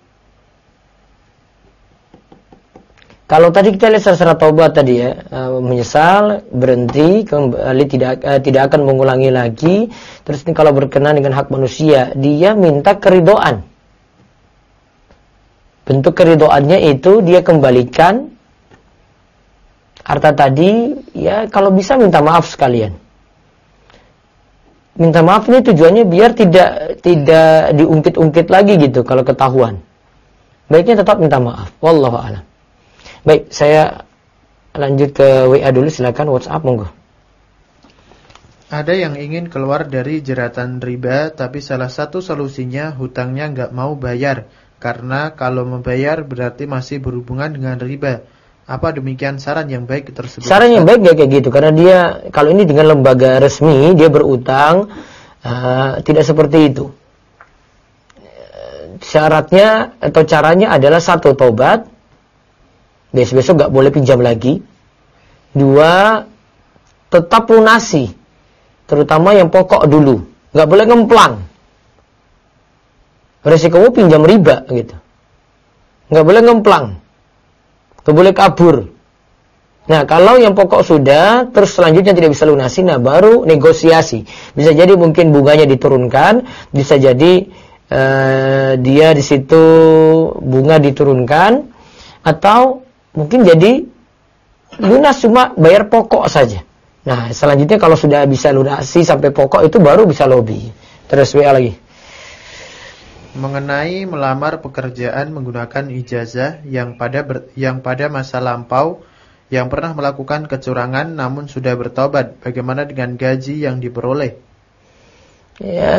A: Kalau tadi kita lihat secara taubat tadi ya, menyesal, berhenti, kembali tidak akan mengulangi lagi. Terus ini kalau berkenaan dengan hak manusia, dia minta keridhaan. Bentuk keridhaannya itu dia kembalikan harta tadi, ya kalau bisa minta maaf sekalian. Minta maaf ini tujuannya biar tidak diungkit-ungkit lagi gitu kalau ketahuan. Baiknya tetap minta maaf. Wallahu a'lam. Baik, saya lanjut ke WA dulu, silakan. WhatsApp monggo.
B: Ada yang ingin keluar dari jeratan riba, tapi salah satu solusinya hutangnya nggak mau bayar, karena kalau membayar berarti masih berhubungan dengan riba. Apa demikian saran yang baik tersebut?
A: Saran yang baik ya kayak gitu, karena dia kalau ini dengan lembaga resmi dia berutang, tidak seperti itu. Syaratnya atau caranya adalah satu, tobat. Besok nggak boleh pinjam lagi. Dua, tetap lunasi, terutama yang pokok dulu. Nggak boleh ngemplang. Resikonya pinjam riba gitu. Nggak boleh ngemplang. Nggak boleh kabur. Nah, kalau yang pokok sudah, terus selanjutnya tidak bisa lunasi, nah baru negosiasi. Bisa jadi mungkin bunganya diturunkan, bisa jadi dia di situ bunga diturunkan, atau mungkin jadi lunas cuma bayar pokok saja. Nah, selanjutnya kalau sudah bisa lunasi sampai pokok itu baru bisa lobby. Terus WA lagi.
B: Mengenai melamar pekerjaan menggunakan ijazah yang pada masa lampau yang pernah melakukan kecurangan namun sudah bertobat, bagaimana dengan gaji yang diperoleh?
A: Ya,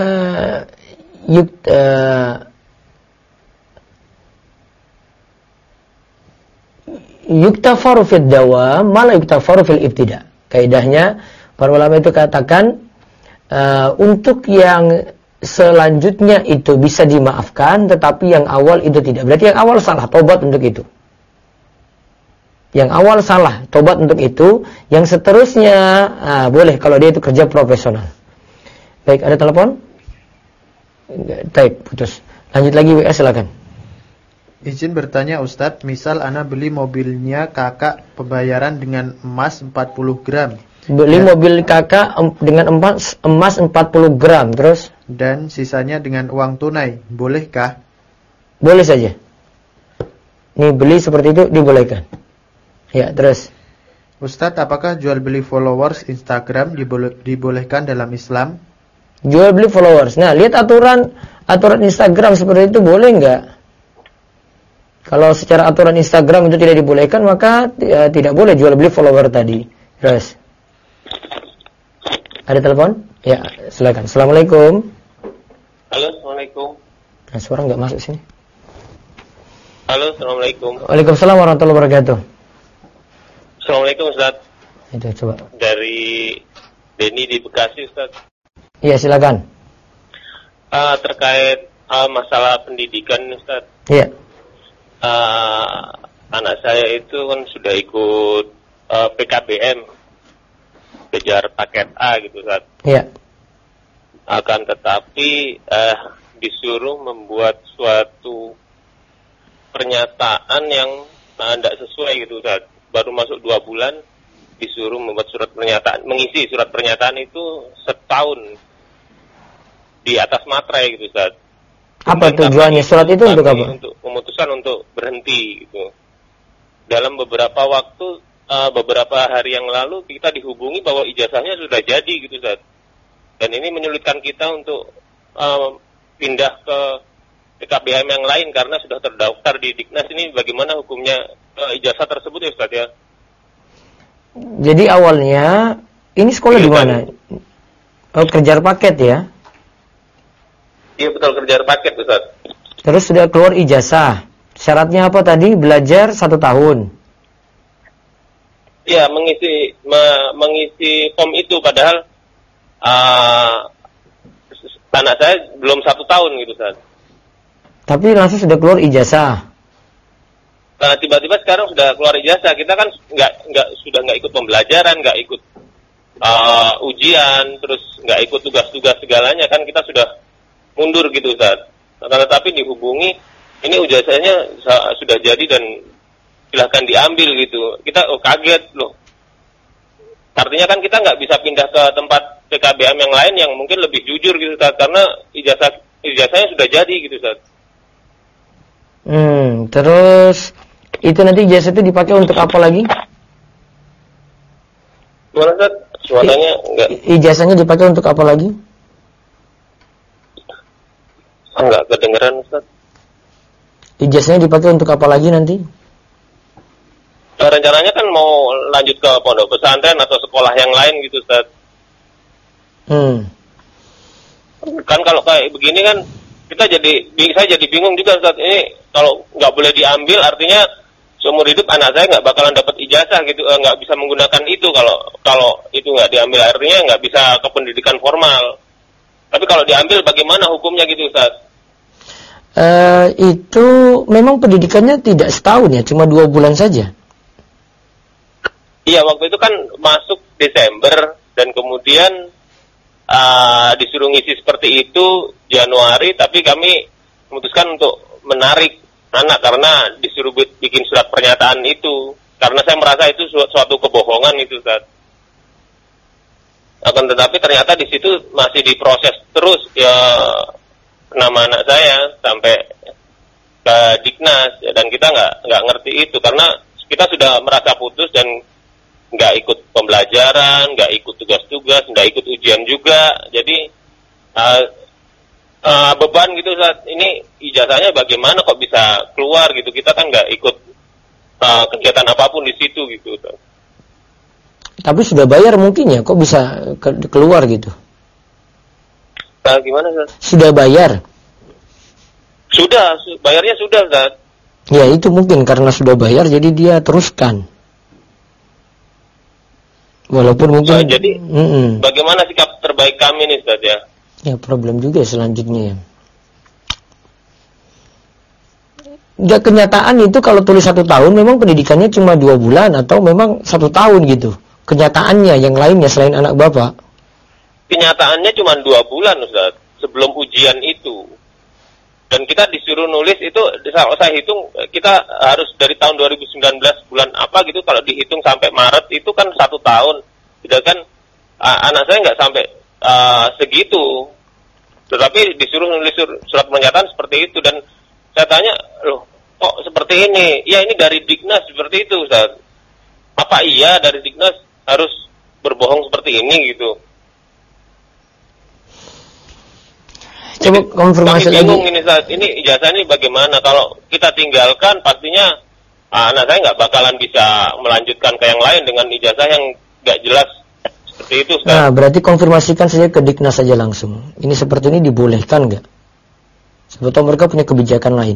A: yuktafaru fid dawam malah yuktafaru fil ibtida. Kaidahnya para ulama itu katakan untuk yang selanjutnya itu bisa dimaafkan, tetapi yang awal itu tidak. Berarti yang awal salah, tobat untuk itu. Yang awal salah, tobat untuk itu. Yang seterusnya boleh kalau dia itu kerja profesional. Baik, ada telepon? Baik, putus. Lanjut lagi WA, silakan.
B: Izin bertanya Ustadz, misal ana beli mobilnya kakak, pembayaran dengan emas 40 gram.
A: Beli mobil kakak dengan emas 40 gram, terus?
B: Dan sisanya dengan uang tunai, bolehkah?
A: Boleh saja. Ini beli seperti itu dibolehkan. Ya, terus?
B: Ustadz, apakah jual beli followers Instagram dibolehkan dalam Islam?
A: Jual beli followers. Nah, lihat aturan Instagram seperti itu boleh nggak? Kalau secara aturan Instagram itu tidak dibolehkan, maka tidak boleh jual beli follower tadi. Terus? Ada telepon? Ya, silakan. Assalamualaikum.
F: Halo, assalamualaikum.
A: Nah, suara nggak masuk sini.
F: Halo, assalamualaikum.
A: Waalaikumsalam warahmatullahi wabarakatuh.
F: Assalamualaikum Ustaz.
A: Itu coba.
F: Dari Denny di Bekasi Ustaz.
A: Iya, silakan.
F: Terkait masalah pendidikan Ustaz.
A: Iya.
F: Anak saya itu kan sudah ikut PKBM, kejar paket A gitu Ustaz.
A: Iya.
F: Akan tetapi disuruh membuat suatu pernyataan yang tidak sesuai gitu Ustaz. Baru masuk 2 bulan disuruh membuat surat pernyataan, mengisi surat pernyataan itu setahun di atas materai gitu Ustaz.
A: Apa tujuannya surat itu untuk apa?
F: Untuk memutuskan untuk berhenti gitu. Dalam beberapa waktu, beberapa hari yang lalu kita dihubungi bahwa ijazahnya sudah jadi gitu Ustaz. Dan ini menyulitkan kita untuk pindah ke PKBM yang lain karena sudah terdaftar di Diknas. Ini bagaimana hukumnya ijazah tersebut ya Ustaz ya?
A: Jadi awalnya ini sekolah di mana? Oh, kejar paket ya?
F: Iya betul, kejar paket Ustaz.
A: Terus sudah keluar ijazah. Syaratnya apa tadi? Belajar 1 tahun.
F: Iya, mengisi form itu padahal anak saya belum 1 tahun gitu Ustaz.
A: Tapi langsung sudah keluar ijazah.
F: tiba-tiba sekarang sudah keluar ijazah, kita kan sudah nggak ikut pembelajaran, nggak ikut ujian, terus nggak ikut tugas-tugas segalanya, kan kita sudah mundur gitu Ustaz. Tetapi dihubungi, ini ijazahnya sudah jadi dan silahkan diambil gitu. Kita kaget loh. Artinya kan kita nggak bisa pindah ke tempat PKBM yang lain yang mungkin lebih jujur gitu Ustaz, karena ijazahnya sudah jadi gitu Ustaz.
A: Terus itu nanti ijazah itu dipakai untuk apa lagi?
F: Gimana Ustaz? Suaranya enggak.
A: Ijazahnya dipakai untuk apa lagi?
F: Enggak kedengeran Ustaz.
A: Ijazahnya dipakai untuk apa lagi nanti?
F: Rencananya kan mau lanjut ke pondok pesantren atau sekolah yang lain gitu Ustaz. Kan kalau kayak begini kan saya jadi bingung juga Ustaz. Ini kalau nggak boleh diambil artinya seumur hidup anak saya nggak bakalan dapat ijazah gitu, nggak bisa menggunakan itu kalau itu nggak diambil, artinya nggak bisa ke pendidikan formal. Tapi kalau diambil bagaimana hukumnya gitu Ustaz?
A: Itu memang pendidikannya tidak setahun ya, cuma 2 bulan saja.
F: Iya, waktu itu kan masuk Desember dan kemudian disuruh ngisi seperti itu Januari, tapi kami memutuskan untuk menarik anak karena disuruh bikin surat pernyataan itu, karena saya merasa itu suatu kebohongan itu Ustaz. Akan tetapi ternyata di situ masih diproses terus ya nama anak saya sampai ke Diknas, dan kita nggak ngerti itu karena kita sudah merasa putus dan nggak ikut pembelajaran, nggak ikut tugas-tugas, nggak ikut ujian juga. Jadi beban gitu saat ini ijazahnya bagaimana kok bisa keluar gitu, kita kan nggak ikut kegiatan apapun di situ gitu.
A: Tapi sudah bayar mungkin ya, kok bisa keluar gitu?
F: Gimana Ustaz?
A: Sudah bayar?
F: Sudah, bayarnya sudah Ustaz.
A: Ya itu mungkin karena sudah bayar jadi dia teruskan. Walaupun mungkin
F: jadi bagaimana sikap terbaik kami nih Ustaz ya?
A: Ya problem juga selanjutnya ya. Enggak, kenyataan itu kalau tulis 1 tahun memang pendidikannya cuma 2 bulan atau memang 1 tahun gitu. Kenyataannya yang lainnya selain anak bapak.
F: Kenyataannya cuma 2 bulan Ustaz sebelum ujian itu. Dan kita disuruh nulis itu, saya hitung kita harus dari tahun 2019 bulan apa gitu, kalau dihitung sampai Maret itu kan 1 tahun. Sedangkan anak saya nggak sampai segitu. Tetapi disuruh nulis surat pernyataan seperti itu, dan saya tanya, loh kok seperti ini? Ya ini dari Diknas seperti itu Ustaz. Apa iya dari Diknas harus berbohong seperti ini gitu?
A: Coba konfirmasi lagi.
F: Bingung ini saat ini ijazah ini bagaimana? Kalau kita tinggalkan pastinya anak saya nggak bakalan bisa melanjutkan ke yang lain dengan ijazah yang nggak jelas seperti itu. Ustaz.
A: Nah, berarti konfirmasikan saja ke Diknas saja langsung. Ini seperti ini dibolehkan nggak? Sebetulnya mereka punya kebijakan lain.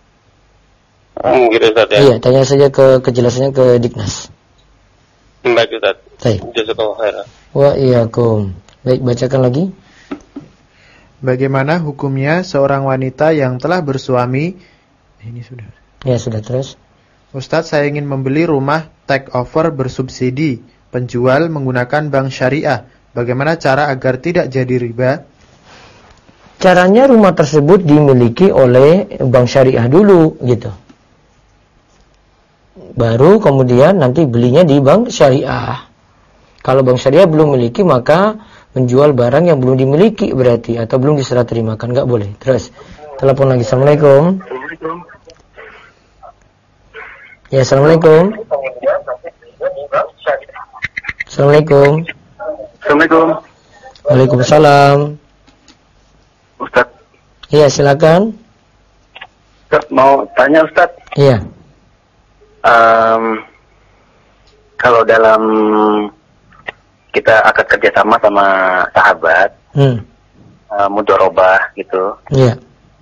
F: Gitu Ustaz ya?
A: Iya, tanya saja kejelasannya ke Diknas.
F: Baik Ustaz.
A: Baik.
F: Jazakallahu khairan.
A: Wa iyyakum. Baik, bacakan lagi.
B: Bagaimana hukumnya seorang wanita yang telah bersuami? Ini sudah.
A: Ya, sudah terus.
B: Ustadz, saya ingin membeli rumah take over bersubsidi. Penjual menggunakan bank syariah. Bagaimana cara agar tidak jadi riba?
A: Caranya rumah tersebut dimiliki oleh bank syariah dulu gitu. Baru kemudian nanti belinya di bank syariah. Kalau bank syariah belum memiliki, maka menjual barang yang belum dimiliki berarti, atau belum diserah terimakan, nggak boleh. Terus telepon lagi. Assalamualaikum. Ya, assalamualaikum. Assalamualaikum.
G: Assalamualaikum.
A: Waalaikumsalam.
G: Ustaz.
A: Iya, silakan.
G: Ustaz, mau tanya Ustaz.
A: Iya.
G: Kalau dalam kita akan kerjasama sama sahabat, mudharabah gitu.
A: Iya.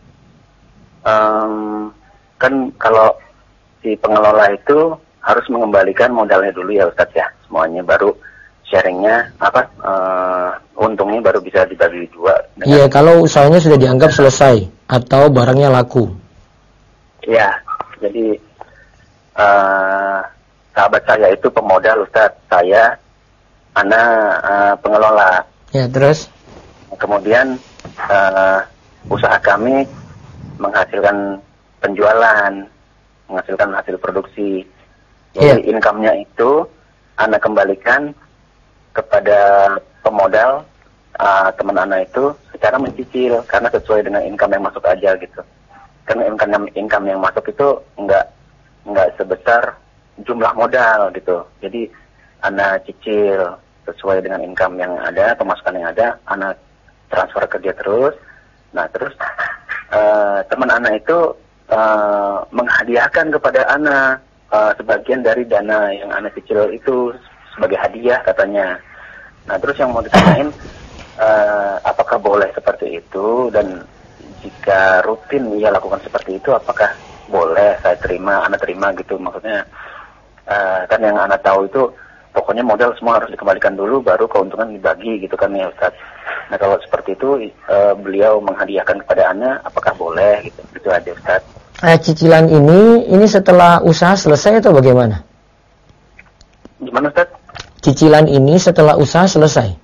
G: Kan kalau si pengelola itu harus mengembalikan modalnya dulu ya Ustaz ya, semuanya, baru sharingnya untungnya baru bisa dibagi 2.
A: Iya, kalau usahanya sudah dianggap selesai atau barangnya laku.
G: Iya, jadi sahabat saya itu pemodal Ustaz, saya pengelola.
A: Ya, terus?
G: Kemudian usaha kami menghasilkan penjualan, menghasilkan hasil produksi. Jadi income-nya itu Ana kembalikan kepada pemodal, teman Ana itu secara mencicil karena sesuai dengan income yang masuk aja gitu. Karena income yang masuk itu enggak sebesar jumlah modal gitu. Jadi Ana cicil sesuai dengan income yang ada, pemasukan yang ada, Ana transfer ke dia terus. Nah terus teman Ana itu menghadiahkan kepada Ana sebagian dari dana yang Ana cicil itu sebagai hadiah katanya. Nah terus yang mau ditanyain, apakah boleh seperti itu, dan jika rutin ia lakukan seperti itu apakah boleh Ana terima gitu. Maksudnya kan yang Ana tahu itu pokoknya modal semua harus dikembalikan dulu baru keuntungan dibagi gitu kan ya Ustaz. Nah kalau seperti itu beliau menghadiahkan kepada Ana, apakah boleh gitu? Itu aja Ustaz.
A: Cicilan ini setelah usaha selesai atau bagaimana?
G: Gimana Ustaz?
A: Cicilan ini setelah usaha selesai?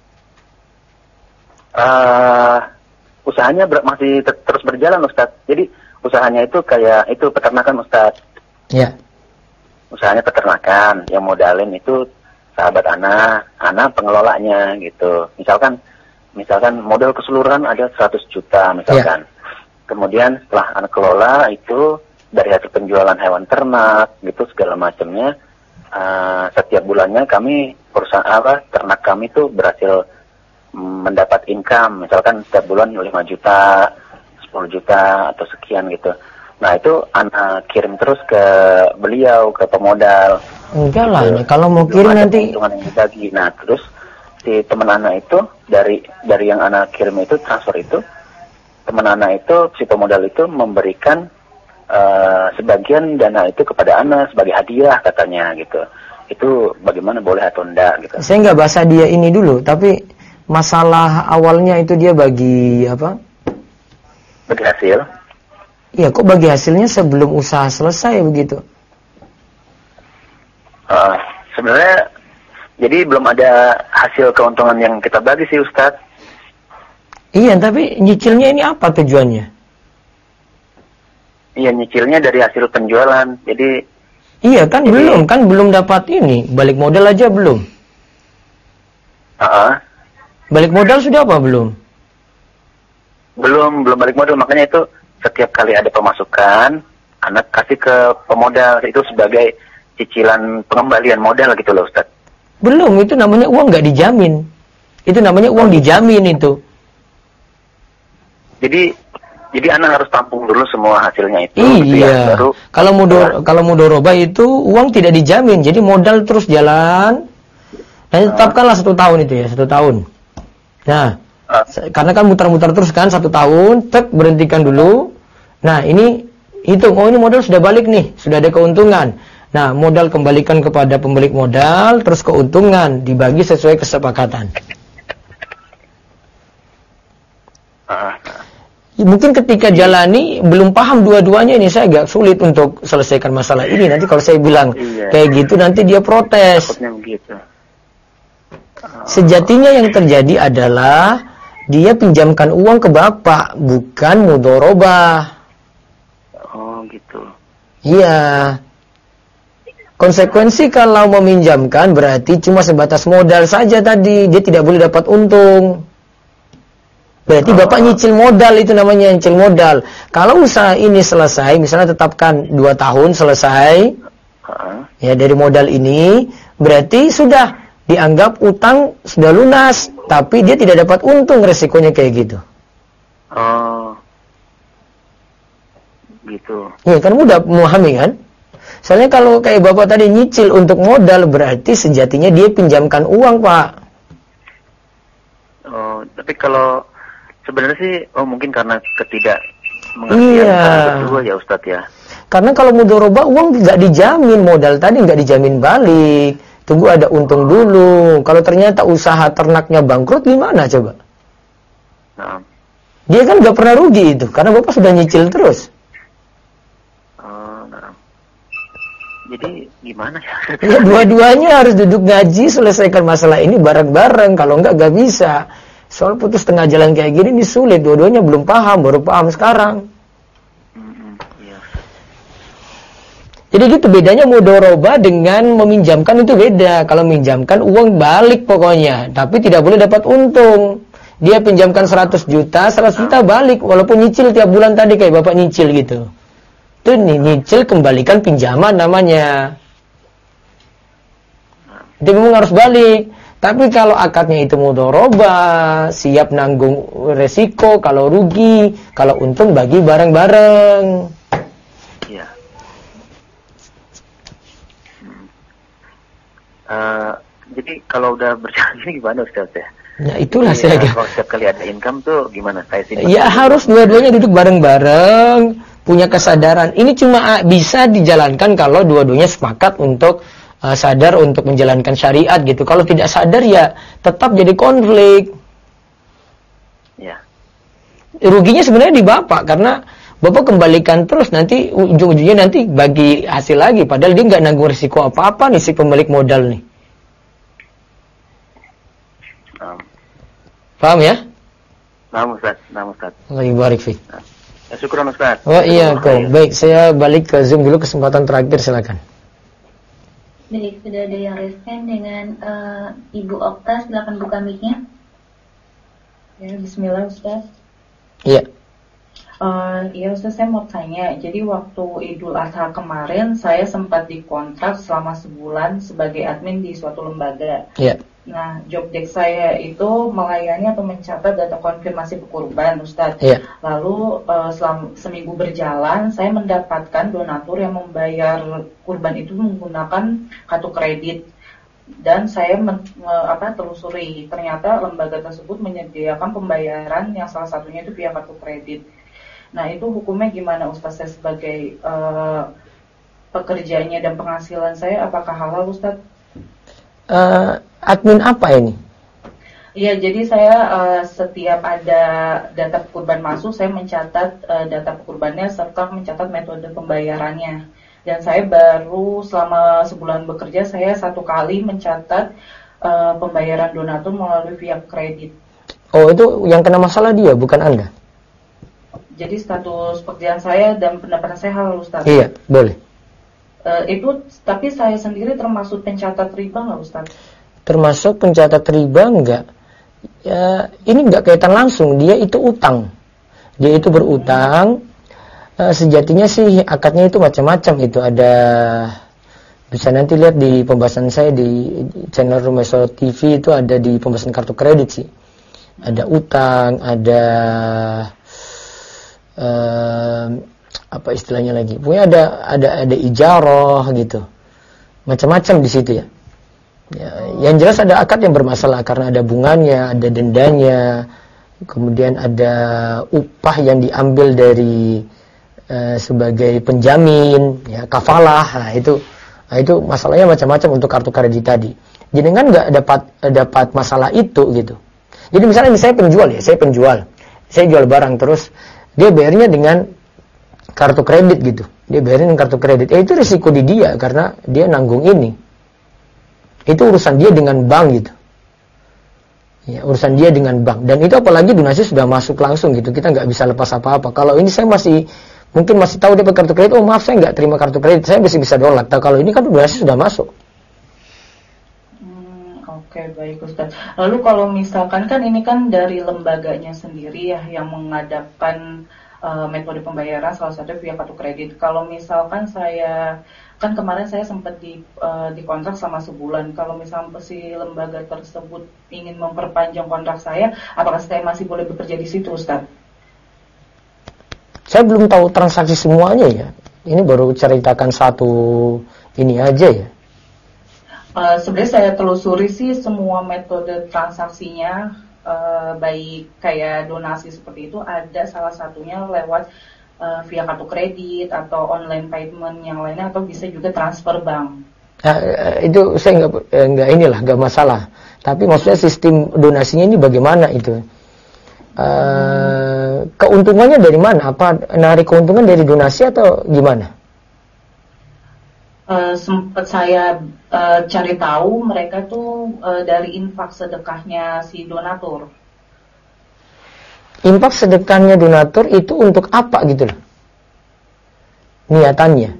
G: Usahanya masih terus berjalan Ustaz. Jadi usahanya itu kayak itu peternakan Ustaz.
A: Ya.
G: Usahanya peternakan, yang modalin itu sahabat Ana pengelolanya gitu. Misalkan modal keseluruhan ada 100 juta misalkan. Ya. Kemudian setelah Ana kelola itu dari hasil penjualan hewan ternak gitu segala macamnya, setiap bulannya kami ternak kami tuh berhasil mendapat income, misalkan setiap bulan 5 juta, 10 juta atau sekian gitu. Nah itu Ana kirim terus ke beliau, ke pemodal.
A: Enggak lah,
G: gitu.
A: Kalau mau kirim nanti
G: keuntungan yang dibagi. Nah terus si teman Ana itu dari yang Ana kirim itu, transfer itu, teman Ana itu, si pemodal itu memberikan sebagian dana itu kepada Ana sebagai hadiah katanya gitu. Itu bagaimana, boleh atau enggak gitu?
A: Saya nggak bahasa dia ini dulu, tapi masalah awalnya itu dia bagi apa?
G: Bagi hasil.
A: Iya, kok bagi hasilnya sebelum usaha selesai begitu?
G: Sebenarnya jadi belum ada hasil keuntungan yang kita bagi sih Ustadz.
A: Iya, tapi nyicilnya ini apa tujuannya?
G: Iya, nyicilnya dari hasil penjualan. Jadi
A: iya kan, belum dapat ini, balik modal aja belum. Balik modal sudah apa belum?
G: Belum balik modal, makanya itu setiap kali ada pemasukan, anak kasih ke pemodal itu sebagai cicilan pengembalian modal gitu loh Ustaz.
A: Belum, itu namanya uang nggak dijamin. Itu namanya uang dijamin itu. Jadi anak harus tampung dulu semua hasilnya itu. Iya.
G: Gitu ya, baru
A: kalau mudoroba itu uang tidak dijamin, jadi modal terus jalan. Dan tetapkanlah 1 tahun itu ya, 1 tahun. Nah, karena kan muter-muter terus kan 1 tahun, berhentikan dulu. Nah, ini hitung, ini modal sudah balik nih, sudah ada keuntungan. Nah, modal kembalikan kepada pemilik modal, terus keuntungan dibagi sesuai kesepakatan. Mungkin ketika jalani belum paham dua-duanya ini, saya agak sulit untuk selesaikan masalah ini. Nanti kalau saya bilang kayak gitu, nanti dia protes. Sejatinya yang terjadi adalah dia pinjamkan uang ke bapak, bukan mudorobah.
G: Oh gitu.
A: Iya. Konsekuensi kalau meminjamkan berarti cuma sebatas modal saja tadi, dia tidak boleh dapat untung. Berarti bapak nyicil modal, itu namanya nyicil modal. Kalau usaha ini selesai, misalnya tetapkan 2 tahun selesai, ya dari modal ini, berarti sudah dianggap utang sudah lunas, tapi dia tidak dapat untung, resikonya kayak gitu.
G: Oh, gitu.
A: Ya kan mudah memahami kan? Soalnya kalau kayak bapak tadi nyicil untuk modal, berarti sejatinya dia pinjamkan uang pak.
G: Oh, tapi kalau sebenarnya sih, mungkin karena ketidakmengertian berdua ya Ustadz ya.
A: Karena kalau mudoroba uang nggak dijamin, modal tadi nggak dijamin balik. Tunggu ada untung dulu. Kalau ternyata usaha ternaknya bangkrut gimana coba?
G: Nah.
A: Dia kan nggak pernah rugi itu, karena bapak sudah nyicil terus.
G: Nah. Jadi gimana ya?
A: Ya dua-duanya harus duduk ngaji, selesaikan masalah ini bareng-bareng. Kalau enggak bisa. Soal putus tengah jalan kayak gini ini sulit. Dua-duanya belum paham, baru paham sekarang.
G: Iya.
A: Jadi gitu bedanya mudharabah dengan meminjamkan itu beda. Kalau minjamkan uang balik pokoknya, tapi tidak boleh dapat untung. Dia pinjamkan 100 juta balik walaupun nyicil tiap bulan tadi kayak Bapak nyicil gitu. Itu nyicil kembalikan pinjaman namanya. Itu memang harus balik. Tapi kalau akadnya itu mudharabah, siap nanggung resiko, kalau rugi, kalau untung bagi bareng-bareng.
G: Iya. Jadi kalau udah berjalan ini gimana Ustaz ya?
A: Nah itulah
G: jadi, kalau setiap kali ada income tuh gimana?
A: Ya harus dua-duanya duduk bareng-bareng, punya kesadaran. Ini cuma bisa dijalankan kalau dua-duanya sepakat untuk sadar untuk menjalankan syariat gitu. Kalau tidak sadar ya tetap jadi konflik.
G: Ya.
A: Ruginya sebenarnya di bapak karena bapak kembalikan terus nanti ujung-ujungnya nanti bagi hasil lagi. Padahal dia nggak nanggung risiko apa-apa nih si pemilik modal nih. Paham ya?
G: Paham Ustaz.
A: Allah barik fi.
G: Syukuran Ustaz.
A: Oh iya kok. Baik, saya balik ke Zoom dulu kesempatan terakhir silakan.
C: Baik, sudah ada yang respen dengan Ibu Okta, silakan buka mic-nya.
H: Ya, bismillah Ustaz.
A: Iya.
H: Ya Ustaz, saya mau tanya. Jadi waktu Idul Adha kemarin saya sempat dikontrak selama sebulan sebagai admin di suatu lembaga.
A: Iya.
H: Nah, job desk saya itu melayani atau mencatat data konfirmasi kurban, Ustaz.
A: Iya.
H: Lalu selama seminggu berjalan, saya mendapatkan donatur yang membayar kurban itu menggunakan kartu kredit. Dan saya telusuri, ternyata lembaga tersebut menyediakan pembayaran yang salah satunya itu via kartu kredit. Nah, itu hukumnya gimana, Ustaz? Saya sebagai pekerjanya dan penghasilan saya, apakah halal, Ustaz?
A: Admin apa ini?
H: Iya, jadi saya setiap ada data kurban masuk, saya mencatat data kurbannya serta mencatat metode pembayarannya. Dan saya baru selama sebulan bekerja, saya 1 kali mencatat pembayaran donatur melalui via kredit.
A: Oh, itu yang kena masalah dia, bukan Anda?
H: Jadi status pekerjaan saya dan pendapatan saya halal, Ustaz?
A: Iya, boleh.
H: Itu, tapi saya sendiri termasuk pencatat riba nggak, Ustaz?
A: Termasuk pencatat riba enggak? Ya, ini enggak kaitan langsung, dia itu utang. Dia itu berutang. Sejatinya sih akadnya itu macam-macam itu. Ada, bisa nanti lihat di pembahasan saya di channel Rumah Soleh TV itu ada di pembahasan kartu kredit sih. Ada utang, ada apa istilahnya lagi? Pokoknya ada ijarah gitu. Macam-macam di situ ya. Ya, yang jelas ada akad yang bermasalah karena ada bunganya, ada dendanya, kemudian ada upah yang diambil dari sebagai penjamin, ya kafalah. Nah itu masalahnya macam-macam untuk kartu kredit tadi. Jadi kan nggak dapat masalah itu gitu. Jadi misalnya saya penjual, saya jual barang terus dia bayarnya dengan kartu kredit gitu. Dia bayarin dengan kartu kredit. Itu risiko di dia karena dia nanggung ini. Itu urusan dia dengan bank gitu. Ya, urusan dia dengan bank. Dan itu apalagi donasi sudah masuk langsung gitu. Kita nggak bisa lepas apa-apa. Kalau ini saya mungkin masih tahu dia pakai kartu kredit. Oh maaf, saya nggak terima kartu kredit. Saya masih bisa nolak. Nah, kalau ini kan donasi sudah masuk.
H: Oke, baik Ustaz. Lalu kalau misalkan kan ini kan dari lembaganya sendiri ya yang mengadakan metode pembayaran salah satu via kartu kredit. Kalau misalkan kan kemarin saya sempat dikontrak selama sebulan. Kalau misalnya si lembaga tersebut ingin memperpanjang kontrak saya, apakah saya masih boleh bekerja di situ, Ustaz?
A: Saya belum tahu transaksi semuanya ya. Ini baru ceritakan satu ini aja ya.
H: Sebenarnya saya telusuri sih semua metode transaksinya, baik kayak donasi seperti itu ada salah satunya lewat via kartu kredit atau online payment yang lainnya atau bisa juga transfer bank.
A: Itu saya nggak masalah. Tapi maksudnya sistem donasinya ini bagaimana itu? Keuntungannya dari mana? Apa narik keuntungan dari donasi atau gimana?
H: sempat saya cari tahu mereka tuh dari infak sedekahnya si donatur.
A: Infak sedekahnya donatur itu untuk apa gitu loh? Niatannya.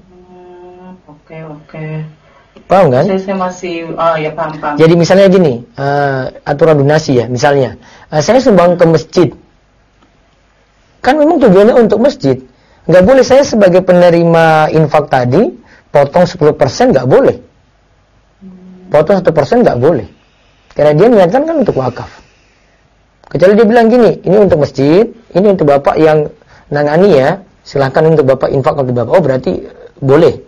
H: Oke.
A: Paham kan?
H: Saya masih ya paham.
A: Jadi misalnya gini, aturan donasi ya, misalnya saya sumbang ke masjid. Kan memang tujuannya untuk masjid. Nggak boleh saya sebagai penerima infak tadi potong 10% nggak boleh. Potong 1% nggak boleh. Karena dia niatkan kan untuk wakaf. Kecuali dia bilang gini, ini untuk masjid, ini untuk bapak yang nangani ya, silahkan untuk bapak infak untuk bapak. Oh berarti boleh.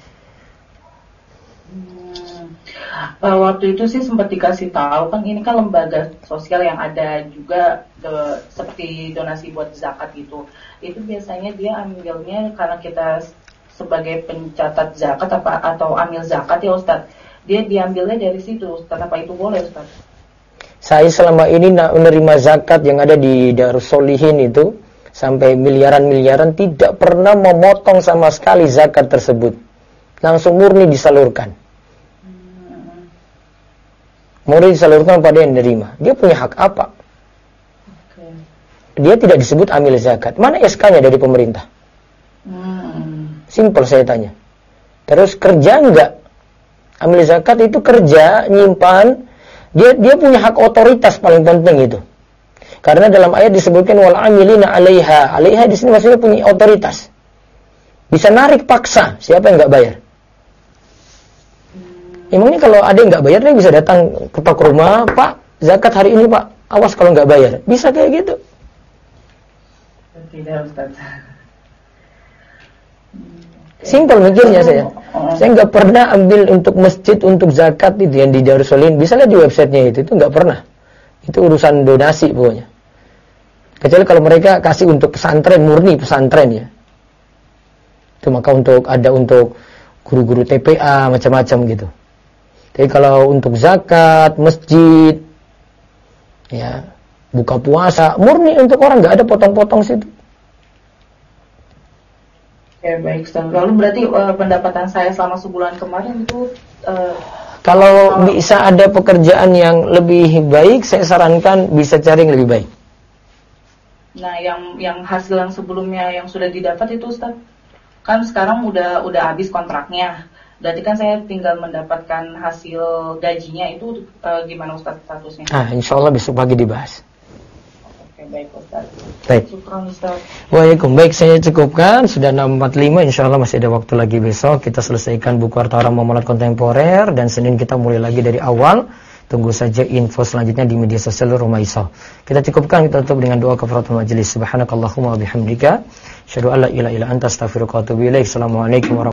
H: Waktu itu sih sempat dikasih tahu kan ini kan lembaga sosial yang ada juga seperti donasi buat zakat gitu. Itu biasanya dia ambilnya karena kita sebagai pencatat zakat atau amil zakat ya Ustadz. Dia diambilnya dari situ Ustadz. Apa itu boleh Ustadz?
A: Saya selama ini menerima zakat yang ada di Darus Solihin itu sampai miliaran-miliaran tidak pernah memotong sama sekali zakat tersebut. Langsung murni disalurkan. Murni disalurkan pada yang menerima. Dia punya hak apa? Dia tidak disebut amil zakat. Mana SK-nya dari pemerintah? Simpel saya tanya. Terus kerja enggak? Amil zakat itu kerja, nyimpan. Dia punya hak otoritas paling penting itu. Karena dalam ayat disebutkan wal amilina 'alaiha. 'Alaiha di sini maksudnya punya otoritas. Bisa narik paksa siapa yang enggak bayar. Emangnya kalau ada yang enggak bayar dia bisa datang ketok rumah, "Pak, zakat hari ini, Pak. Awas kalau enggak bayar." Bisa kayak gitu.
H: Tidak, Ustaz.
A: Simpel mikirnya saya. Saya nggak pernah ambil untuk masjid, untuk zakat itu yang di Darussalim. Bisa lihat di websitenya itu nggak pernah. Itu urusan donasi pokoknya. Kecuali kalau mereka kasih untuk pesantren, murni pesantren ya. Itu maka untuk guru-guru TPA macam-macam gitu. Tapi kalau untuk zakat, masjid, ya buka puasa, murni untuk orang, nggak ada potong-potong situ.
H: Ya baik, lalu berarti pendapatan saya selama sebulan kemarin itu
A: kalau bisa ada pekerjaan yang lebih baik, saya sarankan bisa cari yang lebih baik.
H: Nah, yang hasil yang sebelumnya yang sudah didapat itu Ustaz, kan sekarang udah habis kontraknya. Berarti kan saya tinggal mendapatkan hasil gajinya itu gimana Ustaz statusnya?
A: Insya Allah besok pagi dibahas.
H: Baik Ustaz.
A: Baik.
H: Syukran Ustaz.
A: Waalaikumsalam. Baik, saya cukupkan. Sudah 6.45. Insyaallah masih ada waktu lagi besok. Kita selesaikan buku Harta Haram Muamalat Kontemporer. Dan Senin kita mulai lagi dari awal. Tunggu saja info selanjutnya di media sosial Rumah Iso. Kita cukupkan, kita tutup dengan doa kafaratul majelis. Subhanakallahumma wa bihamdika. Asyhadu an la ilaha illa anta astaghfiruka wa atubu ilaik. Assalamualaikum warahmatullahi wabarakatuh.